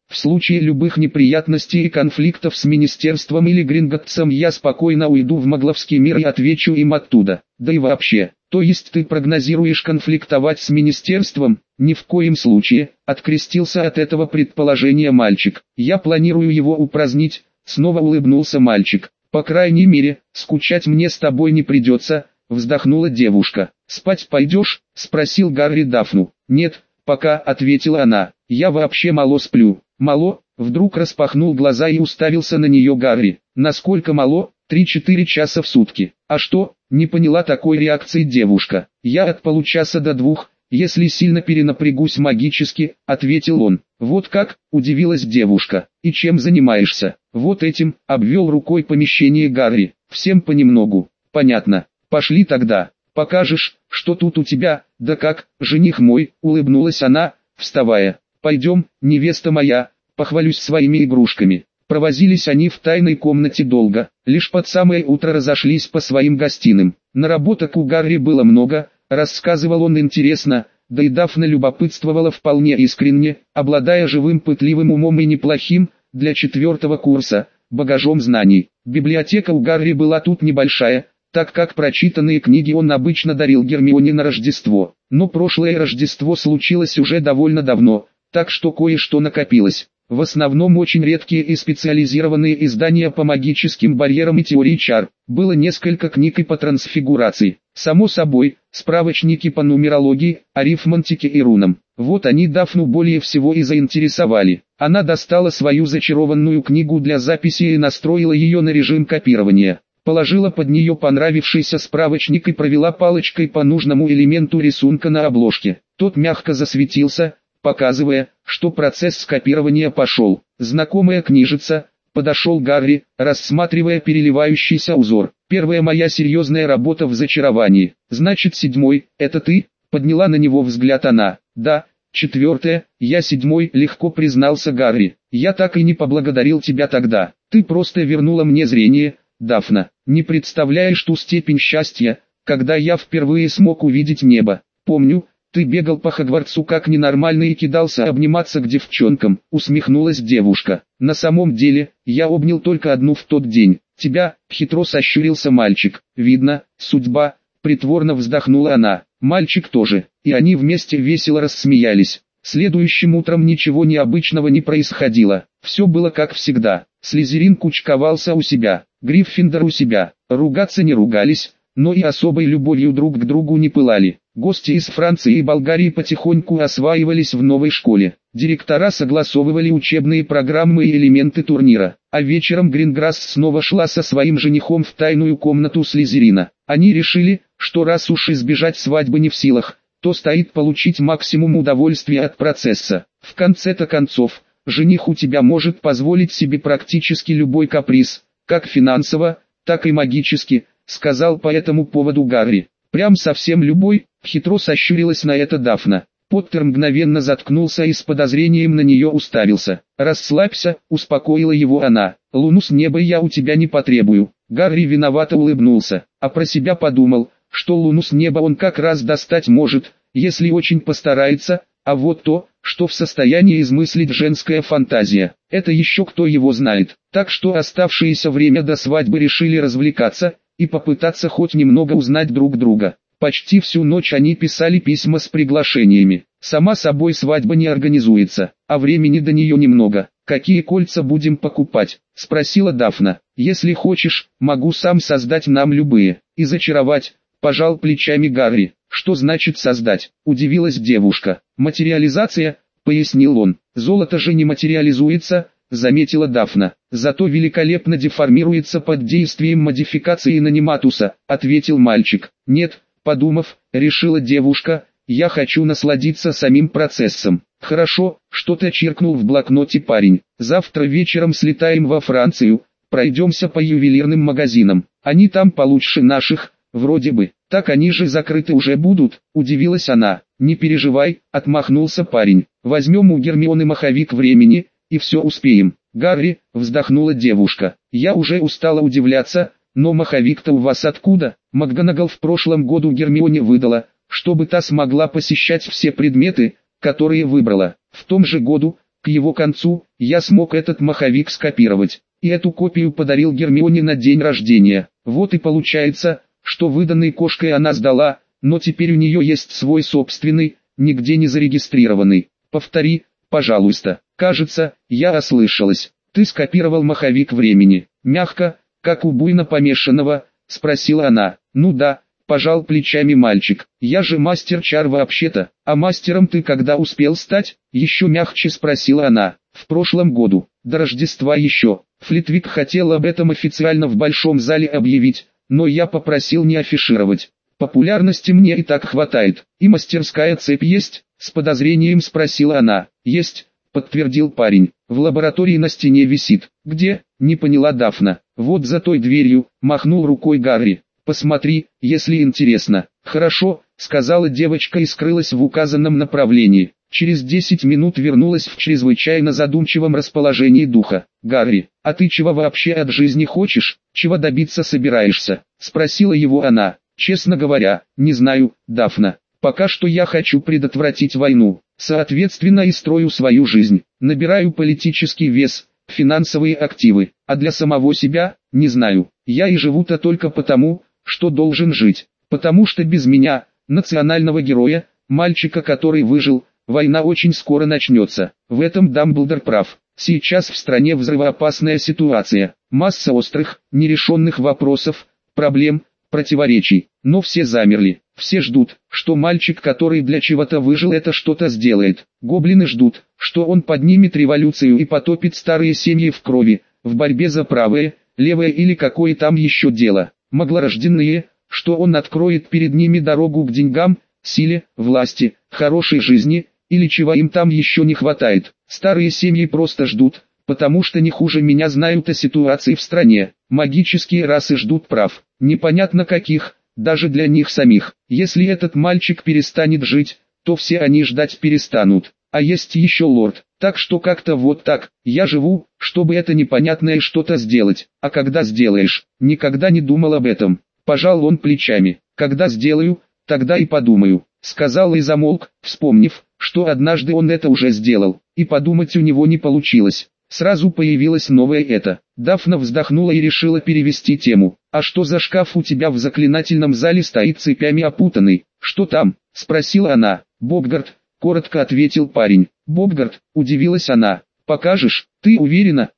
В случае любых неприятностей и конфликтов с министерством или Гринготтсом я спокойно уйду в Могловский мир и отвечу им оттуда. Да и вообще, то есть ты прогнозируешь конфликтовать с министерством? Ни в коем случае, открестился от этого предположения мальчик. Я планирую его упразднить, снова улыбнулся мальчик. По крайней мере, скучать мне с тобой не придется, вздохнула девушка. Спать пойдешь? Спросил Гарри Дафну. Нет, пока, ответила она. Я вообще мало сплю. Мало? Вдруг распахнул глаза и уставился на нее Гарри. Насколько мало? 3-4 часа в сутки. А что? Не поняла такой реакции девушка. Я от получаса до 2, если сильно перенапрягусь магически, ответил он. Вот как? Удивилась девушка. И чем занимаешься? Вот этим, обвел рукой помещение Гарри. Всем понемногу. Понятно. Пошли тогда. Покажешь, что тут у тебя? Да как, жених мой, улыбнулась она, вставая. Пойдем, невеста моя, похвалюсь своими игрушками. Провозились они в тайной комнате долго, лишь под самое утро разошлись по своим гостиным. Наработок у Гарри было много, рассказывал он интересно, да и Дафна любопытствовала вполне искренне, обладая живым пытливым умом и неплохим, для 4-го курса, багажом знаний. Библиотека у Гарри была тут небольшая, так как прочитанные книги он обычно дарил Гермионе на Рождество. Но прошлое Рождество случилось уже довольно давно, так что кое-что накопилось. В основном очень редкие и специализированные издания по магическим барьерам и теории чар. Было несколько книг и по трансфигурации. Само собой, справочники по нумерологии, арифметике и рунам. Вот они Дафну более всего и заинтересовали. Она достала свою зачарованную книгу для записи и настроила ее на режим копирования. Положила под нее понравившийся справочник и провела палочкой по нужному элементу рисунка на обложке. Тот мягко засветился, показывая, что процесс скопирования пошел. Знакомая книжица, подошел Гарри, рассматривая переливающийся узор. Первая моя серьезная работа в зачаровании. Значит 7-й, это ты? Подняла на него взгляд она. Да, 4-я, я 7-й, легко признался Гарри. Я так и не поблагодарил тебя тогда. Ты просто вернула мне зрение, Дафна. Не представляешь ту степень счастья, когда я впервые смог увидеть небо. Помню, ты бегал по Хогвартсу как ненормальный и кидался обниматься к девчонкам, усмехнулась девушка. На самом деле, я обнял только одну в тот день. Тебя, хитро сощурился мальчик. Видно, судьба, притворно вздохнула она. Мальчик тоже, и они вместе весело рассмеялись. Следующим утром ничего необычного не происходило. Все было как всегда. Слизерин кучковался у себя, Гриффиндор у себя. Ругаться не ругались, но и особой любовью друг к другу не пылали. Гости из Франции и Болгарии потихоньку осваивались в новой школе. Директора согласовывали учебные программы и элементы турнира. А вечером Гринграсс снова шла со своим женихом в тайную комнату Слизерина. Они решили, что раз уж избежать свадьбы не в силах, то стоит получить максимум удовольствия от процесса. В конце-то концов, жених у тебя может позволить себе практически любой каприз, как финансово, так и магически, сказал по этому поводу Гарри. Прям совсем любой, хитро сощурилась на это Дафна. Поттер мгновенно заткнулся и с подозрением на нее уставился. «Расслабься», успокоила его она. «Луну с неба я у тебя не потребую». Гарри виновато улыбнулся, а про себя подумал, что луну с неба он как раз достать может, если очень постарается, а вот то, что в состоянии измыслить женская фантазия, это еще кто его знает. Так что оставшееся время до свадьбы решили развлекаться и попытаться хоть немного узнать друг друга. Почти всю ночь они писали письма с приглашениями. Сама собой свадьба не организуется, а времени до нее немного. «Какие кольца будем покупать?» – спросила Дафна. «Если хочешь, могу сам создать нам любые. И зачаровать», – пожал плечами Гарри. «Что значит создать?» – удивилась девушка. «Материализация», – пояснил он. «Золото же не материализуется», – заметила Дафна. «Зато великолепно деформируется под действием модификации наниматуса», – ответил мальчик. «Нет», – подумав, решила девушка, – «я хочу насладиться самим процессом». «Хорошо», – что-то чиркнул в блокноте парень. «Завтра вечером слетаем во Францию, пройдемся по ювелирным магазинам. Они там получше наших, вроде бы». «Так они же закрыты уже будут», – удивилась она. «Не переживай», – отмахнулся парень. «Возьмем у Гермионы маховик времени, и все успеем». «Гарри», – вздохнула девушка. «Я уже устала удивляться, но маховик-то у вас откуда?» МакГонагал в прошлом году Гермионе выдала, чтобы та смогла посещать все предметы, которые выбрала. В том же году, К его концу, я смог этот маховик скопировать, и эту копию подарил Гермионе на день рождения. Вот и получается, что выданный кошкой она сдала, но теперь у нее есть свой собственный, нигде не зарегистрированный. Повтори, пожалуйста. Кажется, я ослышалась. Ты скопировал маховик времени. Мягко, как у буйно помешанного, спросила она. Ну да, пожал плечами мальчик. Я же мастер-чар вообще-то. А мастером ты когда успел стать? Еще мягче спросила она. В прошлом году. До Рождества еще. Флитвик хотел об этом официально в большом зале объявить, но я попросил не афишировать. Популярности мне и так хватает. И мастерская цепь есть? С подозрением спросила она. Есть, подтвердил парень. В лаборатории на стене висит. Где? Не поняла Дафна. Вот за той дверью, махнул рукой Гарри. Посмотри, если интересно. Хорошо, сказала девочка и скрылась в указанном направлении. Через 10 минут вернулась в чрезвычайно задумчивом расположении духа. «Гарри, а ты чего вообще от жизни хочешь? Чего добиться собираешься?» – спросила его она. «Честно говоря, не знаю, Дафна. Пока что я хочу предотвратить войну, соответственно и строю свою жизнь. Набираю политический вес, финансовые активы, а для самого себя, не знаю. Я и живу-то только потому, что должен жить. Потому что без меня, национального героя, мальчика, который выжил, война очень скоро начнется. В этом Дамблдор прав. Сейчас в стране взрывоопасная ситуация. Масса острых, нерешенных вопросов, проблем, противоречий. Но все замерли. Все ждут, что мальчик, который для чего-то выжил, это что-то сделает. Гоблины ждут, что он поднимет революцию и потопит старые семьи в крови, в борьбе за правое, левое или какое там еще дело. Маглорожденные, что он откроет перед ними дорогу к деньгам, силе, власти, хорошей жизни, или чего им там еще не хватает. Старые семьи просто ждут, потому что не хуже меня знают о ситуации в стране. Магические расы ждут прав, непонятно каких, даже для них самих. Если этот мальчик перестанет жить, то все они ждать перестанут. А есть еще лорд, так что как-то вот так, я живу, чтобы это непонятное что-то сделать. А когда сделаешь, никогда не думал об этом. Пожал он плечами. Когда сделаю, тогда и подумаю. Сказал и замолк, вспомнив, что однажды он это уже сделал, и подумать у него не получилось. Сразу появилось новое это. Дафна вздохнула и решила перевести тему. «А что за шкаф у тебя в заклинательном зале стоит цепями опутанный? Что там?» – спросила она. «Боггарт», – коротко ответил парень. «Боггарт», – удивилась она. «Покажешь? Ты уверена,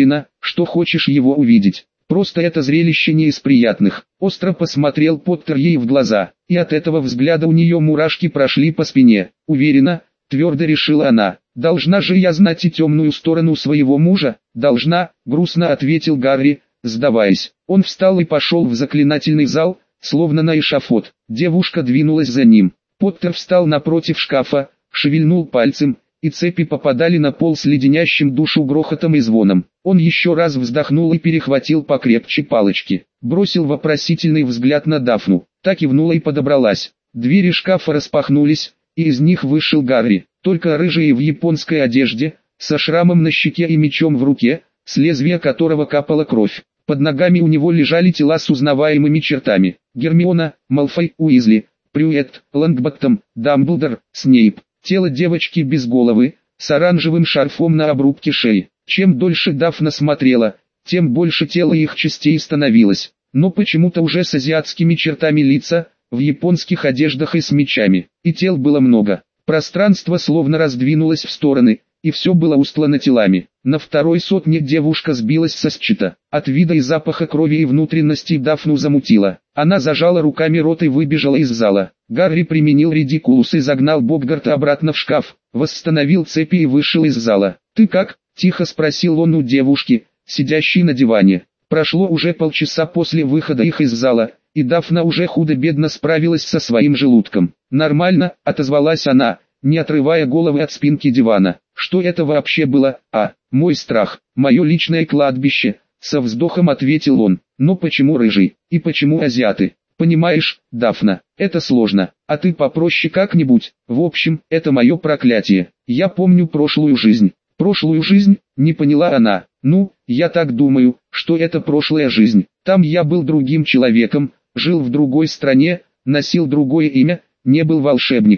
что хочешь его увидеть?» Просто это зрелище не из приятных. Остро посмотрел Поттер ей в глаза, и от этого взгляда у нее мурашки прошли по спине. «Уверена», – твердо решила она. «Должна же я знать и темную сторону своего мужа?» «Должна», – грустно ответил Гарри, сдаваясь. Он встал и пошел в заклинательный зал, словно на эшафот. Девушка двинулась за ним. Поттер встал напротив шкафа, шевельнул пальцем, и цепи попадали на пол с леденящим душу грохотом и звоном. Он еще раз вздохнул и перехватил покрепче палочки. Бросил вопросительный взгляд на Дафну. Та кивнула и подобралась. Двери шкафа распахнулись, и из них вышел Гарри, только рыжий и в японской одежде, со шрамом на щеке и мечом в руке, с лезвия которого капала кровь. Под ногами у него лежали тела с узнаваемыми чертами. Гермиона, Малфой, Уизли, Прюет, Лонгботтом, Дамблдор, Снейп. Тело девочки без головы, с оранжевым шарфом на обрубке шеи. Чем дольше Дафна смотрела, тем больше тела их частей становилось. Но почему-то уже с азиатскими чертами лица, в японских одеждах и с мечами. И тел было много. Пространство словно раздвинулось в стороны, и все было устлано телами. На второй сотне девушка сбилась со счета. От вида и запаха крови и внутренностей Дафну замутила. Она зажала руками рот и выбежала из зала. Гарри применил редикулус и загнал Боггарта обратно в шкаф, восстановил цепи и вышел из зала. «Ты как?» – тихо спросил он у девушки, сидящей на диване. Прошло уже полчаса после выхода их из зала, и Дафна уже худо-бедно справилась со своим желудком. «Нормально», – отозвалась она, не отрывая головы от спинки дивана. «Что это вообще было?» «Мой страх, мое личное кладбище», – со вздохом ответил он. «Но почему рыжий? И почему азиаты? Понимаешь, Дафна, это сложно, а ты попроще как-нибудь. В общем, это мое проклятие. Я помню прошлую жизнь». «Прошлую жизнь?» – не поняла она. «Ну, я так думаю, что это прошлая жизнь. Там я был другим человеком, жил в другой стране, носил другое имя, не был волшебником.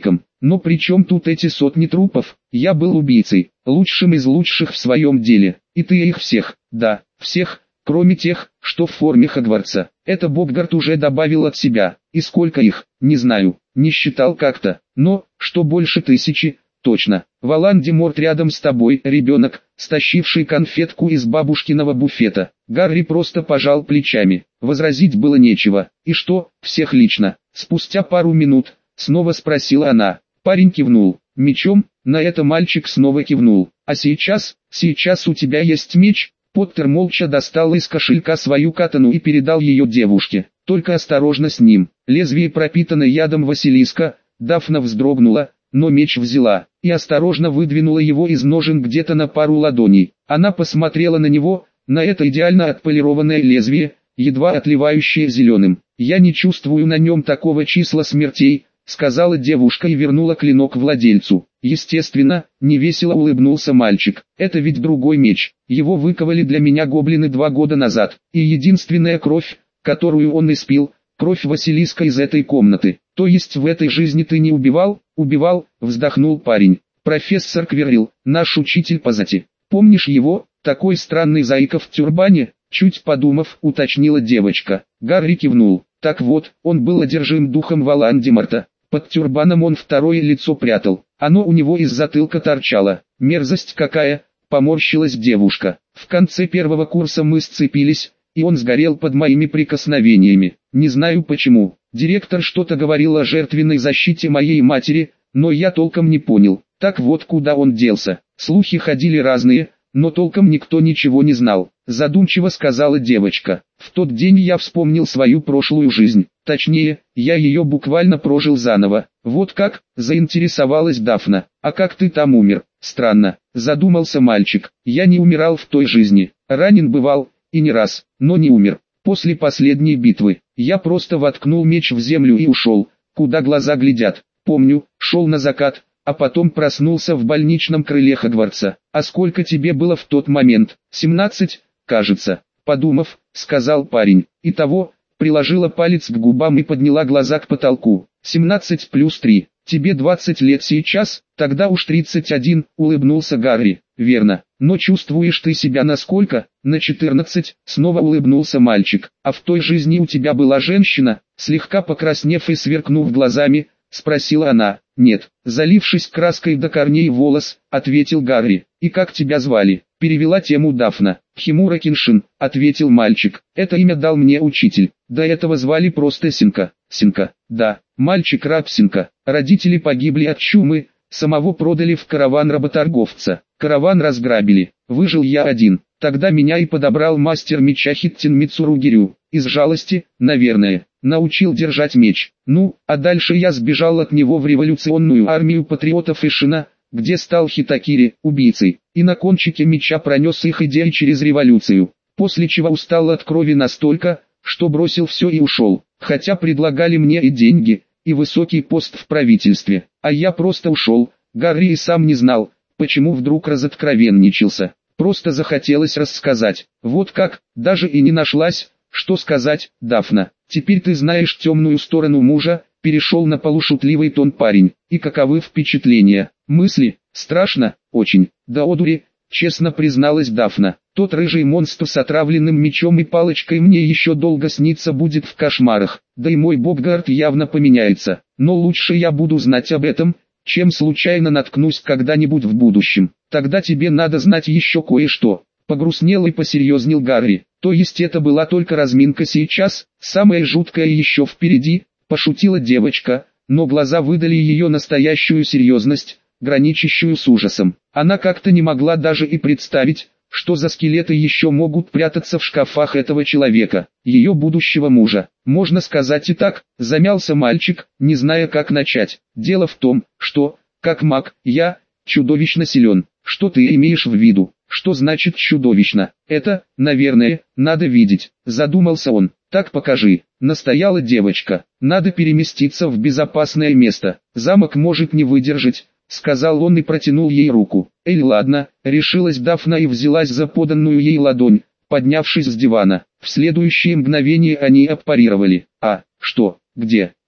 Но при чем тут эти сотни трупов? Я был убийцей, лучшим из лучших в своем деле. И ты их всех, да, всех, кроме тех, что в форме Хогвартса. Это Боггарт уже добавил от себя. И сколько их, не знаю, не считал как-то. Но, что больше 1000, точно. Волан-де-Морт рядом с тобой, ребенок, стащивший конфетку из бабушкиного буфета. Гарри просто пожал плечами. Возразить было нечего. И что, всех лично? Спустя пару минут, снова спросила она. Парень кивнул. Мечом? На это мальчик снова кивнул. А сейчас у тебя есть меч? Поттер молча достал из кошелька свою катану и передал ее девушке. Только осторожно с ним. Лезвие пропитано ядом Василиска. Дафна вздрогнула, но меч взяла и осторожно выдвинула его из ножен где-то на пару ладоней. Она посмотрела на него, на это идеально отполированное лезвие, едва отливающее зеленым. «Я не чувствую на нем такого числа смертей», — сказала девушка и вернула клинок владельцу. Естественно, невесело улыбнулся мальчик. «Это ведь другой меч. Его выковали для меня гоблины 2 года назад. И единственная кровь, которую он испил, кровь Василиска из этой комнаты. То есть в этой жизни ты не убивал?» «Убивал», — вздохнул парень. «Профессор Квиррилл, наш учитель по зати. Помнишь его, такой странный заика в тюрбане?» Чуть подумав, уточнила девочка. Гарри кивнул. Так вот, он был одержим духом Волан-де-Морта. Под тюрбаном он второе лицо прятал. Оно у него из затылка торчало. Мерзость какая, поморщилась девушка. В конце первого курса мы сцепились, и он сгорел под моими прикосновениями. Не знаю почему. Директор что-то говорил о жертвенной защите моей матери, но я толком не понял. Так вот куда он делся. Слухи ходили разные, но толком никто ничего не знал. Задумчиво сказала девочка. В тот день я вспомнил свою прошлую жизнь. Точнее, я ее буквально прожил заново. Вот как, заинтересовалась Дафна. А как ты там умер? Странно, задумался мальчик. Я не умирал в той жизни. Ранен бывал, и не раз, но не умер. После последней битвы, я просто воткнул меч в землю и ушел, куда глаза глядят. Помню, шел на закат, а потом проснулся в больничном крыле Хогвартса. А сколько тебе было в тот момент? 17, кажется. Подумав, сказал парень. Итого, приложила палец к губам и подняла глаза к потолку. 17 плюс 3. Тебе 20 лет сейчас, тогда уж 31, улыбнулся Гарри. Верно, но чувствуешь ты себя на сколько? На 14, снова улыбнулся мальчик. А в той жизни у тебя была женщина? Слегка покраснев и сверкнув глазами, спросила она. Нет, залившись краской до корней волос, ответил Гарри. И как тебя звали? Перевела тему Дафна. Химура Киншин, ответил мальчик. Это имя дал мне учитель. До этого звали просто Синка. Синка, да, мальчик раб Синка. Родители погибли от чумы, самого продали в караван работорговца. Караван разграбили. Выжил я один. Тогда меня и подобрал мастер меча Хиттин Мицуругирю. Из жалости, наверное, научил держать меч. Ну, а дальше я сбежал от него в революционную армию патриотов Ишина, где стал Хитакири, убийцей, и на кончике меча пронес их идеи через революцию. После чего устал от крови настолько, что бросил все и ушел. Хотя предлагали мне и деньги, и высокий пост в правительстве. А я просто ушел. Гарри и сам не знал, почему вдруг разоткровенничался. Просто захотелось рассказать. Вот как, даже и не нашлась, что сказать. Дафна, теперь ты знаешь темную сторону мужа, перешел на полушутливый тон парень. И каковы впечатления? Мысли? Страшно? Очень. Да одури, честно призналась Дафна. Тот рыжий монстр с отравленным мечом и палочкой мне еще долго снится будет в кошмарах. Да и мой Боггарт явно поменяется. Но лучше я буду знать об этом, чем случайно наткнусь когда-нибудь в будущем. Тогда тебе надо знать еще кое-что. Погрустнел и посерьезнел Гарри. То есть это была только разминка сейчас, самое жуткое еще впереди, пошутила девочка, но глаза выдали ее настоящую серьезность, граничащую с ужасом. Она как-то не могла даже и представить, что за скелеты еще могут прятаться в шкафах этого человека, ее будущего мужа. Можно сказать и так, замялся мальчик, не зная как начать. Дело в том, что, как маг, я чудовищно силен. Что ты имеешь в виду? Что значит чудовищно? Это, наверное, надо видеть. Задумался он. Так покажи. Настояла девочка. Надо переместиться в безопасное место. Замок может не выдержать, сказал он и протянул ей руку. Эй, ладно, решилась Дафна и взялась за поданную ей ладонь, поднявшись с дивана. В следующее мгновение они аппарировали. А, что, где,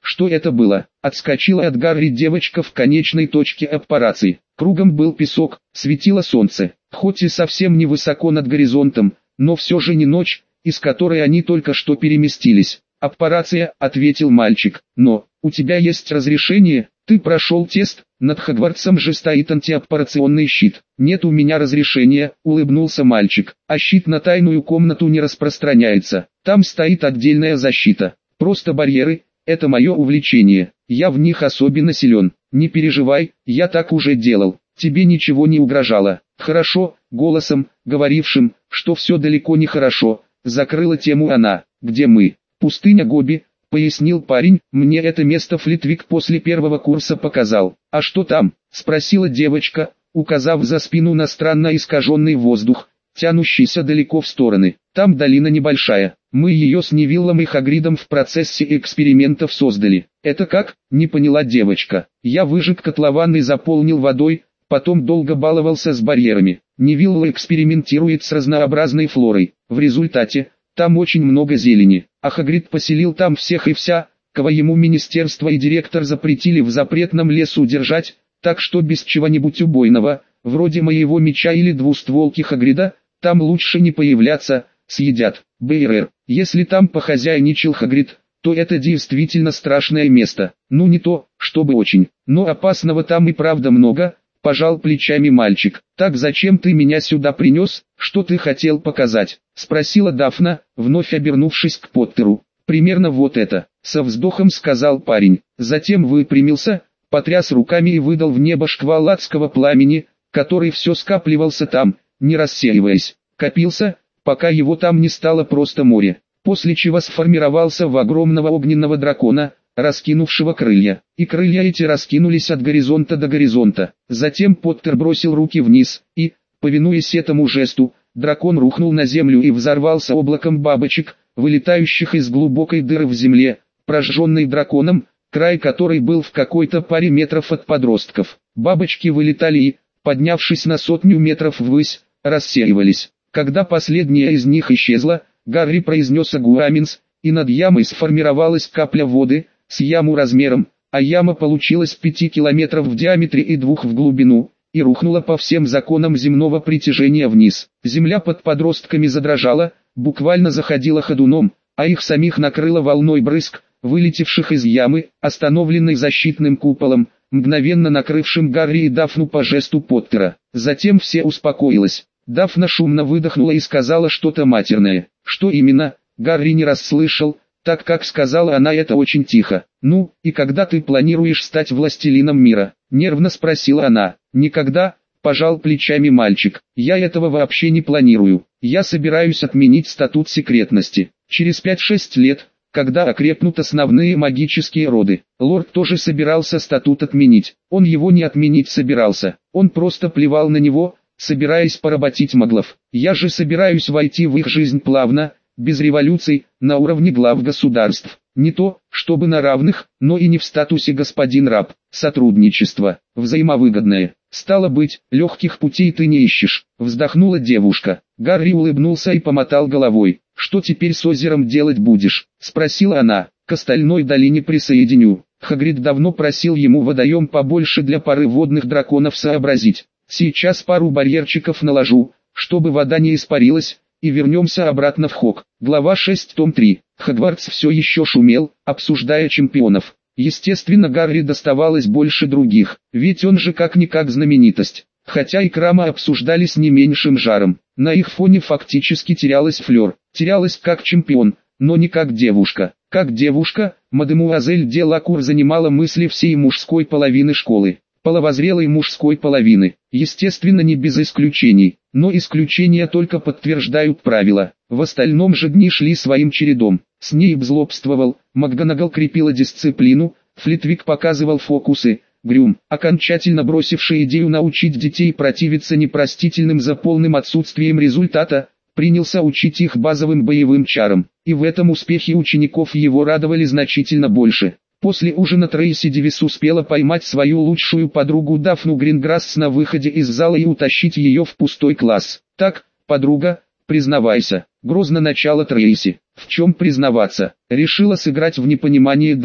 Что это было? Отскочила от Гарри девочка в конечной точке аппарации. Кругом был песок, светило солнце, хоть и совсем невысоко над горизонтом, но все же не ночь, из которой они только что переместились. «Аппарация», — ответил мальчик, — «но, у тебя есть разрешение? Ты прошел тест, над Хогвартсом же стоит антиаппарационный щит». «Нет у меня разрешения», — улыбнулся мальчик, — «а щит на тайную комнату не распространяется, там стоит отдельная защита. Просто барьеры, это мое увлечение, я в них особенно силен. Не переживай, я так уже делал, тебе ничего не угрожало». «Хорошо», — голосом, говорившим, что все далеко не хорошо, закрыла тему она. «Где мы?» «Пустыня Гоби», — пояснил парень, — «мне это место Флитвик после первого курса показал». «А что там?» — спросила девочка, указав за спину на странно искаженный воздух, тянущийся далеко в стороны. «Там долина небольшая, мы ее с Невиллом и Хагридом в процессе экспериментов создали». «Это как?» — не поняла девочка. «Я выжег котлован и заполнил водой, потом долго баловался с барьерами. Невилл экспериментирует с разнообразной флорой. В результате, там очень много зелени, а Хагрид поселил там всех и вся, кого ему министерство и директор запретили в запретном лесу держать, так что без чего-нибудь убойного, вроде моего меча или двустволки Хагрида, там лучше не появляться, съедят. БРР, если там похозяйничал Хагрид, то это действительно страшное место. Ну не то, чтобы очень, но опасного там и правда много». Пожал плечами мальчик. «Так зачем ты меня сюда принес, что ты хотел показать?» — спросила Дафна, вновь обернувшись к Поттеру. «Примерно вот это», — со вздохом сказал парень. Затем выпрямился, потряс руками и выдал в небо шквал адского пламени, который все скапливался там, не рассеиваясь. Копился, пока его там не стало просто море. После чего сформировался в огромного огненного дракона, раскинувшего крылья, и крылья эти раскинулись от горизонта до горизонта. Затем Поттер бросил руки вниз, и, повинуясь этому жесту, дракон рухнул на землю и взорвался облаком бабочек, вылетающих из глубокой дыры в земле, прожженной драконом, край которой был в какой-то паре метров от подростков. Бабочки вылетали и, поднявшись на 100 метров ввысь, рассеивались. Когда последняя из них исчезла, Гарри произнес «Агуаминс», и над ямой сформировалась капля воды, с яму размером, а яма получилась 5 километров в диаметре и 2 в глубину, и рухнула по всем законам земного притяжения вниз. Земля под подростками задрожала, буквально заходила ходуном, а их самих накрыло волной брызг, вылетевших из ямы, остановленной защитным куполом, мгновенно накрывшим Гарри и Дафну по жесту Поттера. Затем все успокоилось. Дафна шумно выдохнула и сказала что-то матерное. Что именно, Гарри не расслышал, так как сказала она это очень тихо. «Ну, и когда ты планируешь стать властелином мира?» — нервно спросила она. «Никогда», — пожал плечами мальчик. «Я этого вообще не планирую. Я собираюсь отменить статут секретности. Через 5-6 лет, когда окрепнут основные магические роды». Лорд тоже собирался статут отменить. Он его не отменить собирался. Он просто плевал на него, собираясь поработить маглов. «Я же собираюсь войти в их жизнь плавно, без революций, на уровне глав государств. Не то, чтобы на равных, но и не в статусе господин-раб. Сотрудничество, взаимовыгодное. Стало быть, легких путей ты не ищешь», — вздохнула девушка. Гарри улыбнулся и помотал головой. «Что теперь с озером делать будешь?» — спросила она. «К остальной долине присоединю. Хагрид давно просил ему водоем побольше для пары водных драконов сообразить. Сейчас пару барьерчиков наложу, чтобы вода не испарилась, и вернемся обратно в Хог». Глава 6, том 3. Хогвартс все еще шумел, обсуждая чемпионов. Естественно, Гарри доставалось больше других, ведь он же как-никак знаменитость. Хотя и Крама обсуждали с не меньшим жаром. На их фоне фактически терялась Флёр. Терялась как чемпион, но не как девушка. Как девушка, мадемуазель де Лакур занимала мысли всей мужской половины школы. Половозрелой мужской половины, естественно, не без исключений, но исключения только подтверждают правила. В остальном же дни шли своим чередом. Снейп злобствовал, МакГонагал крепила дисциплину, Флитвик показывал фокусы, Грюм, окончательно бросивший идею научить детей противиться непростительным за полным отсутствием результата, принялся учить их базовым боевым чарам, и в этом успехи учеников его радовали значительно больше. После ужина Трейси Девис успела поймать свою лучшую подругу Дафну Гринграсс на выходе из зала и утащить ее в пустой класс. «Так, подруга, признавайся», — грозно начала Трейси. «В чем признаваться?» — решила сыграть в непонимание Дафна.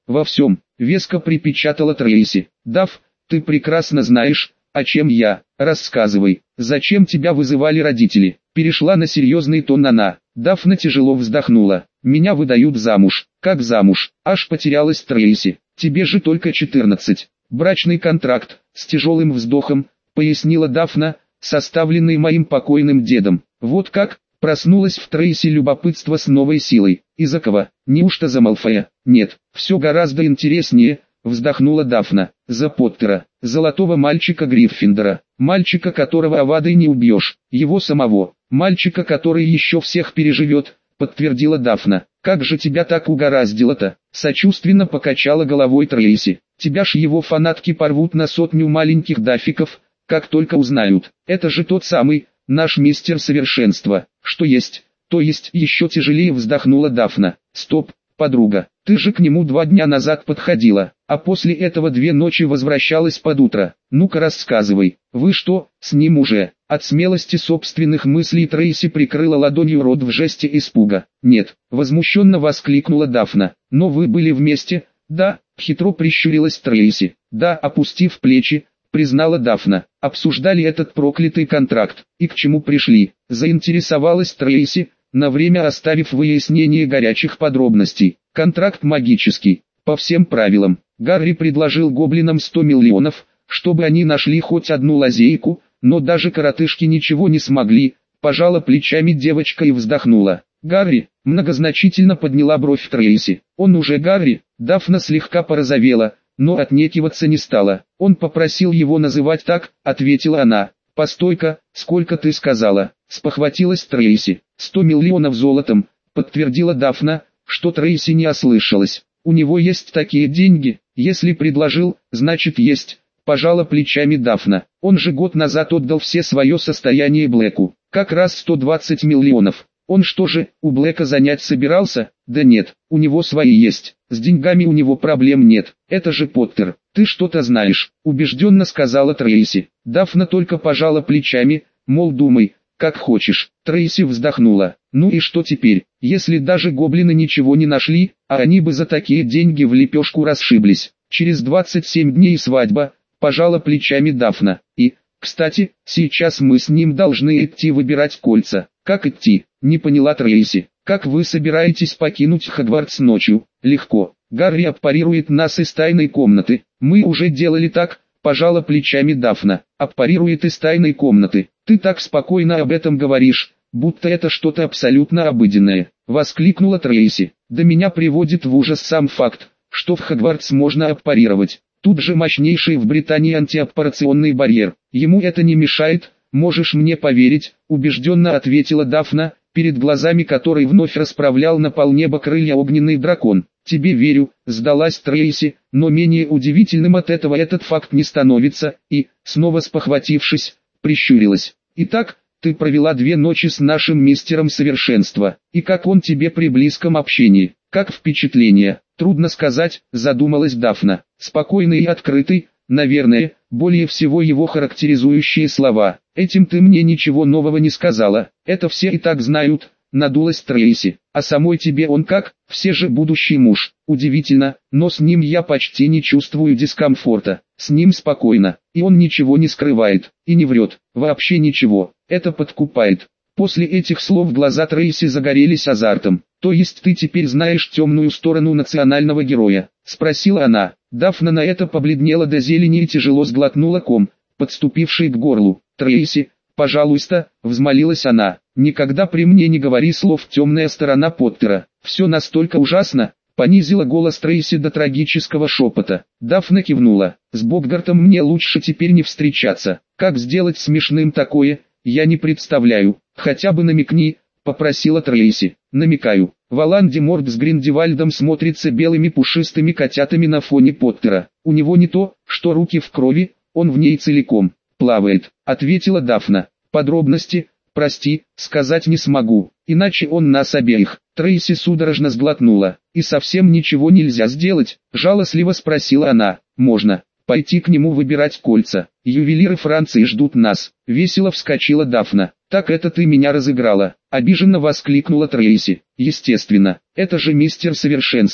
во всем, веско припечатала Трейси. Даф, ты прекрасно знаешь, о чем я. Рассказывай, зачем тебя вызывали родители? Перешла на серьезный тон она. Дафна тяжело вздохнула. Меня выдают замуж. Как замуж? Аж потерялась Трейси. Тебе же только 14. Брачный контракт, с тяжелым вздохом, пояснила Дафна, составленный моим покойным дедом. Вот как? Проснулась в Трейси любопытство с новой силой. Из-за кого? Неужто за Малфоя? Нет, все гораздо интереснее, вздохнула Дафна. За Поттера, золотого мальчика Гриффиндора, мальчика, которого Авадой не убьешь, его самого, мальчика, который еще всех переживет, подтвердила Дафна. Как же тебя так угораздило-то? Сочувственно покачала головой Трейси. Тебя ж его фанатки порвут на 100 маленьких дафиков, как только узнают. Это же тот самый, наш мистер совершенства. Что есть, то есть, еще тяжелее вздохнула Дафна. Стоп, подруга, ты же к нему 2 дня назад подходила, а после этого 2 ночи возвращалась под утро. Ну-ка рассказывай, вы что, с ним уже? От смелости собственных мыслей Трейси прикрыла ладонью рот в жесте испуга. Нет, возмущенно воскликнула Дафна. Но вы были вместе? Да, хитро прищурилась Трейси. Да, опустив плечи, признала Дафна. Обсуждали этот проклятый контракт. И к чему пришли? Заинтересовалась Трейси, на время оставив выяснение горячих подробностей. Контракт магический, по всем правилам. Гарри предложил гоблинам 100 миллионов, чтобы они нашли хоть одну лазейку, но даже коротышки ничего не смогли. Пожала плечами девочка и вздохнула. Гарри, многозначительно подняла бровь Трейси. Он уже Гарри? Дафна слегка порозовела, но отнекиваться не стала. Он попросил его называть так, ответила она. Постой-ка, сколько ты сказала? Спохватилась Трейси. 100 миллионов золотом, подтвердила Дафна, что Трейси не ослышалась. У него есть такие деньги, если предложил, значит есть. Пожала плечами Дафна. Он же год назад отдал все свое состояние Блэку. Как раз 120 миллионов. Он что же, у Блэка занять собирался? Да нет, у него свои есть. С деньгами у него проблем нет. Это же Поттер. Ты что-то знаешь, убежденно сказала Трейси. Дафна только пожала плечами, мол думай, как хочешь. Трейси вздохнула. Ну и что теперь, если даже гоблины ничего не нашли, а они бы за такие деньги в лепешку расшиблись. Через 27 дней свадьба, пожала плечами Дафна. И, кстати, сейчас мы с ним должны идти выбирать кольца. Как идти? Не поняла Трейси. Как вы собираетесь покинуть Хогвартс ночью? Легко. Гарри аппарирует нас из тайной комнаты. Мы уже делали так, пожала плечами Дафна. Аппарирует из тайной комнаты. Ты так спокойно об этом говоришь, будто это что-то абсолютно обыденное. Воскликнула Трейси. Да меня приводит в ужас сам факт, что в Хогвартс можно аппарировать. Тут же мощнейший в Британии антиаппарационный барьер. Ему это не мешает, можешь мне поверить, убежденно ответила Дафна, перед глазами которой вновь расправлял на полнеба крылья огненный дракон. Тебе верю, сдалась Трейси, но менее удивительным от этого этот факт не становится, и, снова спохватившись, прищурилась. Итак, ты провела 2 ночи с нашим мистером совершенства, и как он тебе при близком общении, как впечатление? Трудно сказать, задумалась Дафна. Спокойный и открытый, наверное, более всего его характеризующие слова. Этим ты мне ничего нового не сказала, это все и так знают, надулась Трейси. А самой тебе он как? Все же будущий муж. Удивительно, но с ним я почти не чувствую дискомфорта. С ним спокойно, и он ничего не скрывает, и не врет, вообще ничего. Это подкупает. После этих слов глаза Трейси загорелись азартом. То есть ты теперь знаешь темную сторону национального героя? Спросила она. Дафна на это побледнела до зелени и тяжело сглотнула ком, подступивший к горлу. Трейси, пожалуйста, взмолилась она, никогда при мне не говори слов «темная сторона Поттера». Все настолько ужасно, понизила голос Трейси до трагического шепота. Дафна кивнула. С Богдартом мне лучше теперь не встречаться. Как сделать смешным такое, я не представляю. Хотя бы намекни, попросила Трейси. Намекаю. Волан-де-Морт с Гриндевальдом смотрится белыми пушистыми котятами на фоне Поттера. У него не то, что руки в крови, он в ней целиком плавает, ответила Дафна. Подробности, прости, сказать не смогу, иначе он нас обеих. Трейси судорожно сглотнула. И совсем ничего нельзя сделать, жалостливо спросила она. Можно пойти к нему выбирать кольца. Ювелиры Франции ждут нас. Весело вскочила Дафна. Так это ты меня разыграла, обиженно воскликнула Трейси. Естественно, это же мистер совершенства.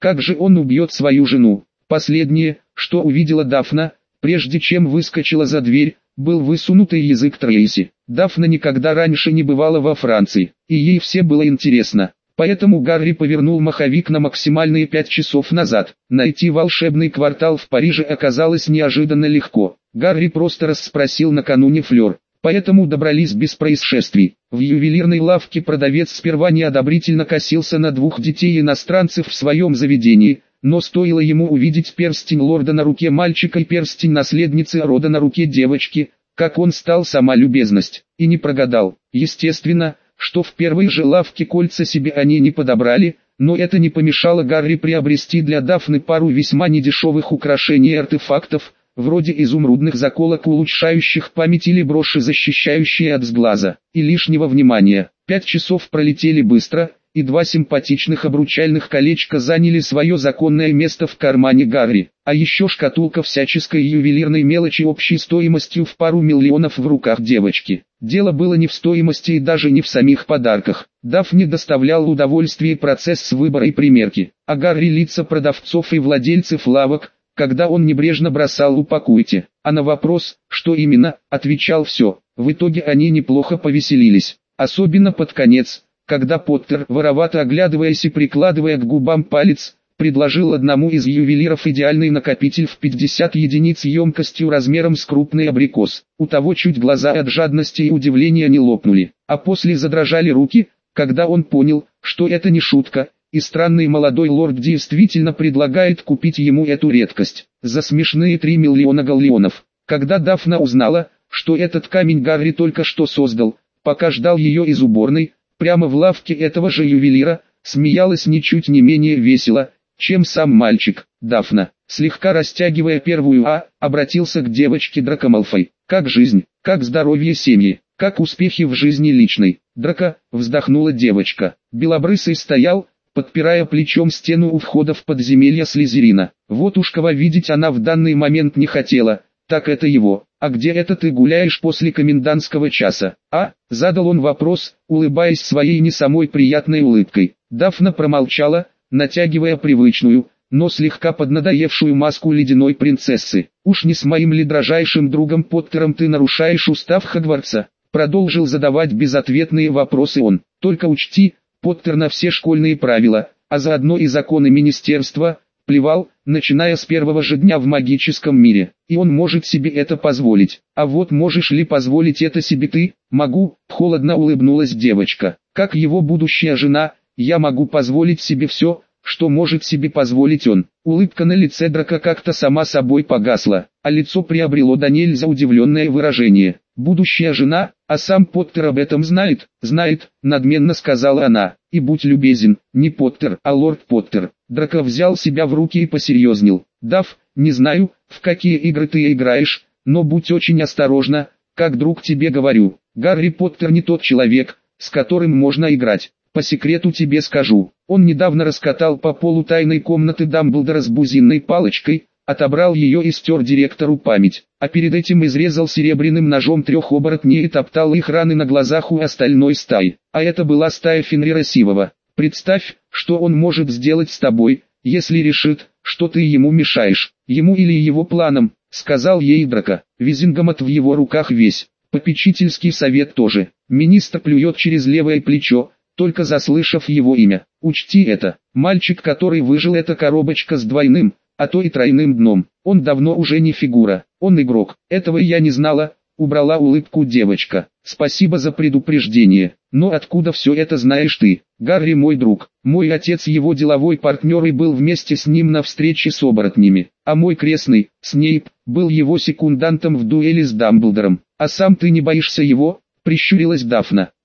Как же он убьет свою жену? Последнее, что увидела Дафна, прежде чем выскочила за дверь, был высунутый язык Трейси. Дафна никогда раньше не бывала во Франции, и ей все было интересно. Поэтому Гарри повернул маховик на максимальные 5 часов назад. Найти волшебный квартал в Париже оказалось неожиданно легко. Гарри просто расспросил накануне Флёр, поэтому добрались без происшествий. В ювелирной лавке продавец сперва неодобрительно косился на 2 детей-иностранцев в своем заведении, но стоило ему увидеть перстень лорда на руке мальчика и перстень наследницы рода на руке девочки, как он стал сама любезность, и не прогадал. Естественно, что в первой же лавке кольца себе они не подобрали, но это не помешало Гарри приобрести для Дафны пару весьма недешевых украшений и артефактов, вроде изумрудных заколок, улучшающих память, или броши, защищающие от сглаза и лишнего внимания. 5 часов пролетели быстро, и 2 симпатичных обручальных колечка заняли свое законное место в кармане Гарри, а еще шкатулка всяческой ювелирной мелочи общей стоимостью в пару миллионов в руках девочки. Дело было не в стоимости и даже не в самих подарках. Дафне доставлял удовольствие процесс выбора и примерки, а Гарри лица продавцов и владельцев лавок, когда он небрежно бросал «упакуйте», а на вопрос, что именно, отвечал все. В итоге они неплохо повеселились, особенно под конец, когда Поттер, воровато оглядываясь и прикладывая к губам палец, предложил одному из ювелиров идеальный накопитель в 50 единиц емкостью размером с крупный абрикос. У того чуть глаза от жадности и удивления не лопнули, а после задрожали руки, когда он понял, что это не шутка, и странный молодой лорд действительно предлагает купить ему эту редкость за смешные 3 миллиона галлеонов. Когда Дафна узнала, что этот камень Гарри только что создал, пока ждал ее из уборной, прямо в лавке этого же ювелира, смеялась ничуть не менее весело, чем сам мальчик. Дафна, слегка растягивая первую обратился к девочке Драко Малфой. «Как жизнь, как здоровье семьи, как успехи в жизни личной?» «Драко», вздохнула девочка. Белобрысый стоял, подпирая плечом стену у входа в подземелье Слизерина. Вот уж кого видеть она в данный момент не хотела, так это его. «А где это ты гуляешь после комендантского часа?» Задал он вопрос, улыбаясь своей не самой приятной улыбкой. Дафна промолчала, натягивая привычную, но слегка поднадоевшую маску ледяной принцессы. «Уж не с моим ли дрожайшим другом Поттером ты нарушаешь устав Хогвартса?» Продолжил задавать безответные вопросы он. «Только учти, Поттер на все школьные правила, а заодно и законы министерства, плевал, начиная с первого же дня в магическом мире, и он может себе это позволить. А вот можешь ли позволить это себе ты?» «Могу», — холодно улыбнулась девочка. «Как его будущая жена, я могу позволить себе все, что может себе позволить он». Улыбка на лице Драко как-то сама собой погасла, а лицо приобрело до нельзя удивленное выражение. «Будущая жена, а сам Поттер об этом знает?» «Знает», — надменно сказала она. «И будь любезен, не Поттер, а лорд Поттер». Драко взял себя в руки и посерьезнел. «Дав, не знаю, в какие игры ты играешь, но будь очень осторожна, как друг тебе говорю. Гарри Поттер не тот человек, с которым можно играть. По секрету тебе скажу, он недавно раскатал по полу тайной комнаты Дамблдора с бузинной палочкой, отобрал ее и стер директору память, а перед этим изрезал серебряным ножом 3 оборотней и топтал их раны на глазах у остальной стаи. А это была стая Фенрира Сивого. Представь, что он может сделать с тобой, если решит, что ты ему мешаешь, ему или его планам», — сказал ей Драко. «Визингомот в его руках весь, попечительский совет тоже. Министр плюет через левое плечо, только заслышав его имя. Учти это, мальчик, который выжил, это коробочка с двойным, а то и тройным дном. Он давно уже не фигура, он игрок. Этого я не знала», — убрала улыбку девочка. «Спасибо за предупреждение. Но откуда все это знаешь ты?» «Гарри мой друг, мой отец его деловой партнер и был вместе с ним на встрече с оборотнями, а мой крестный, Снейп, был его секундантом в дуэли с Дамблдором. А сам ты не боишься его?» — прищурилась Дафна.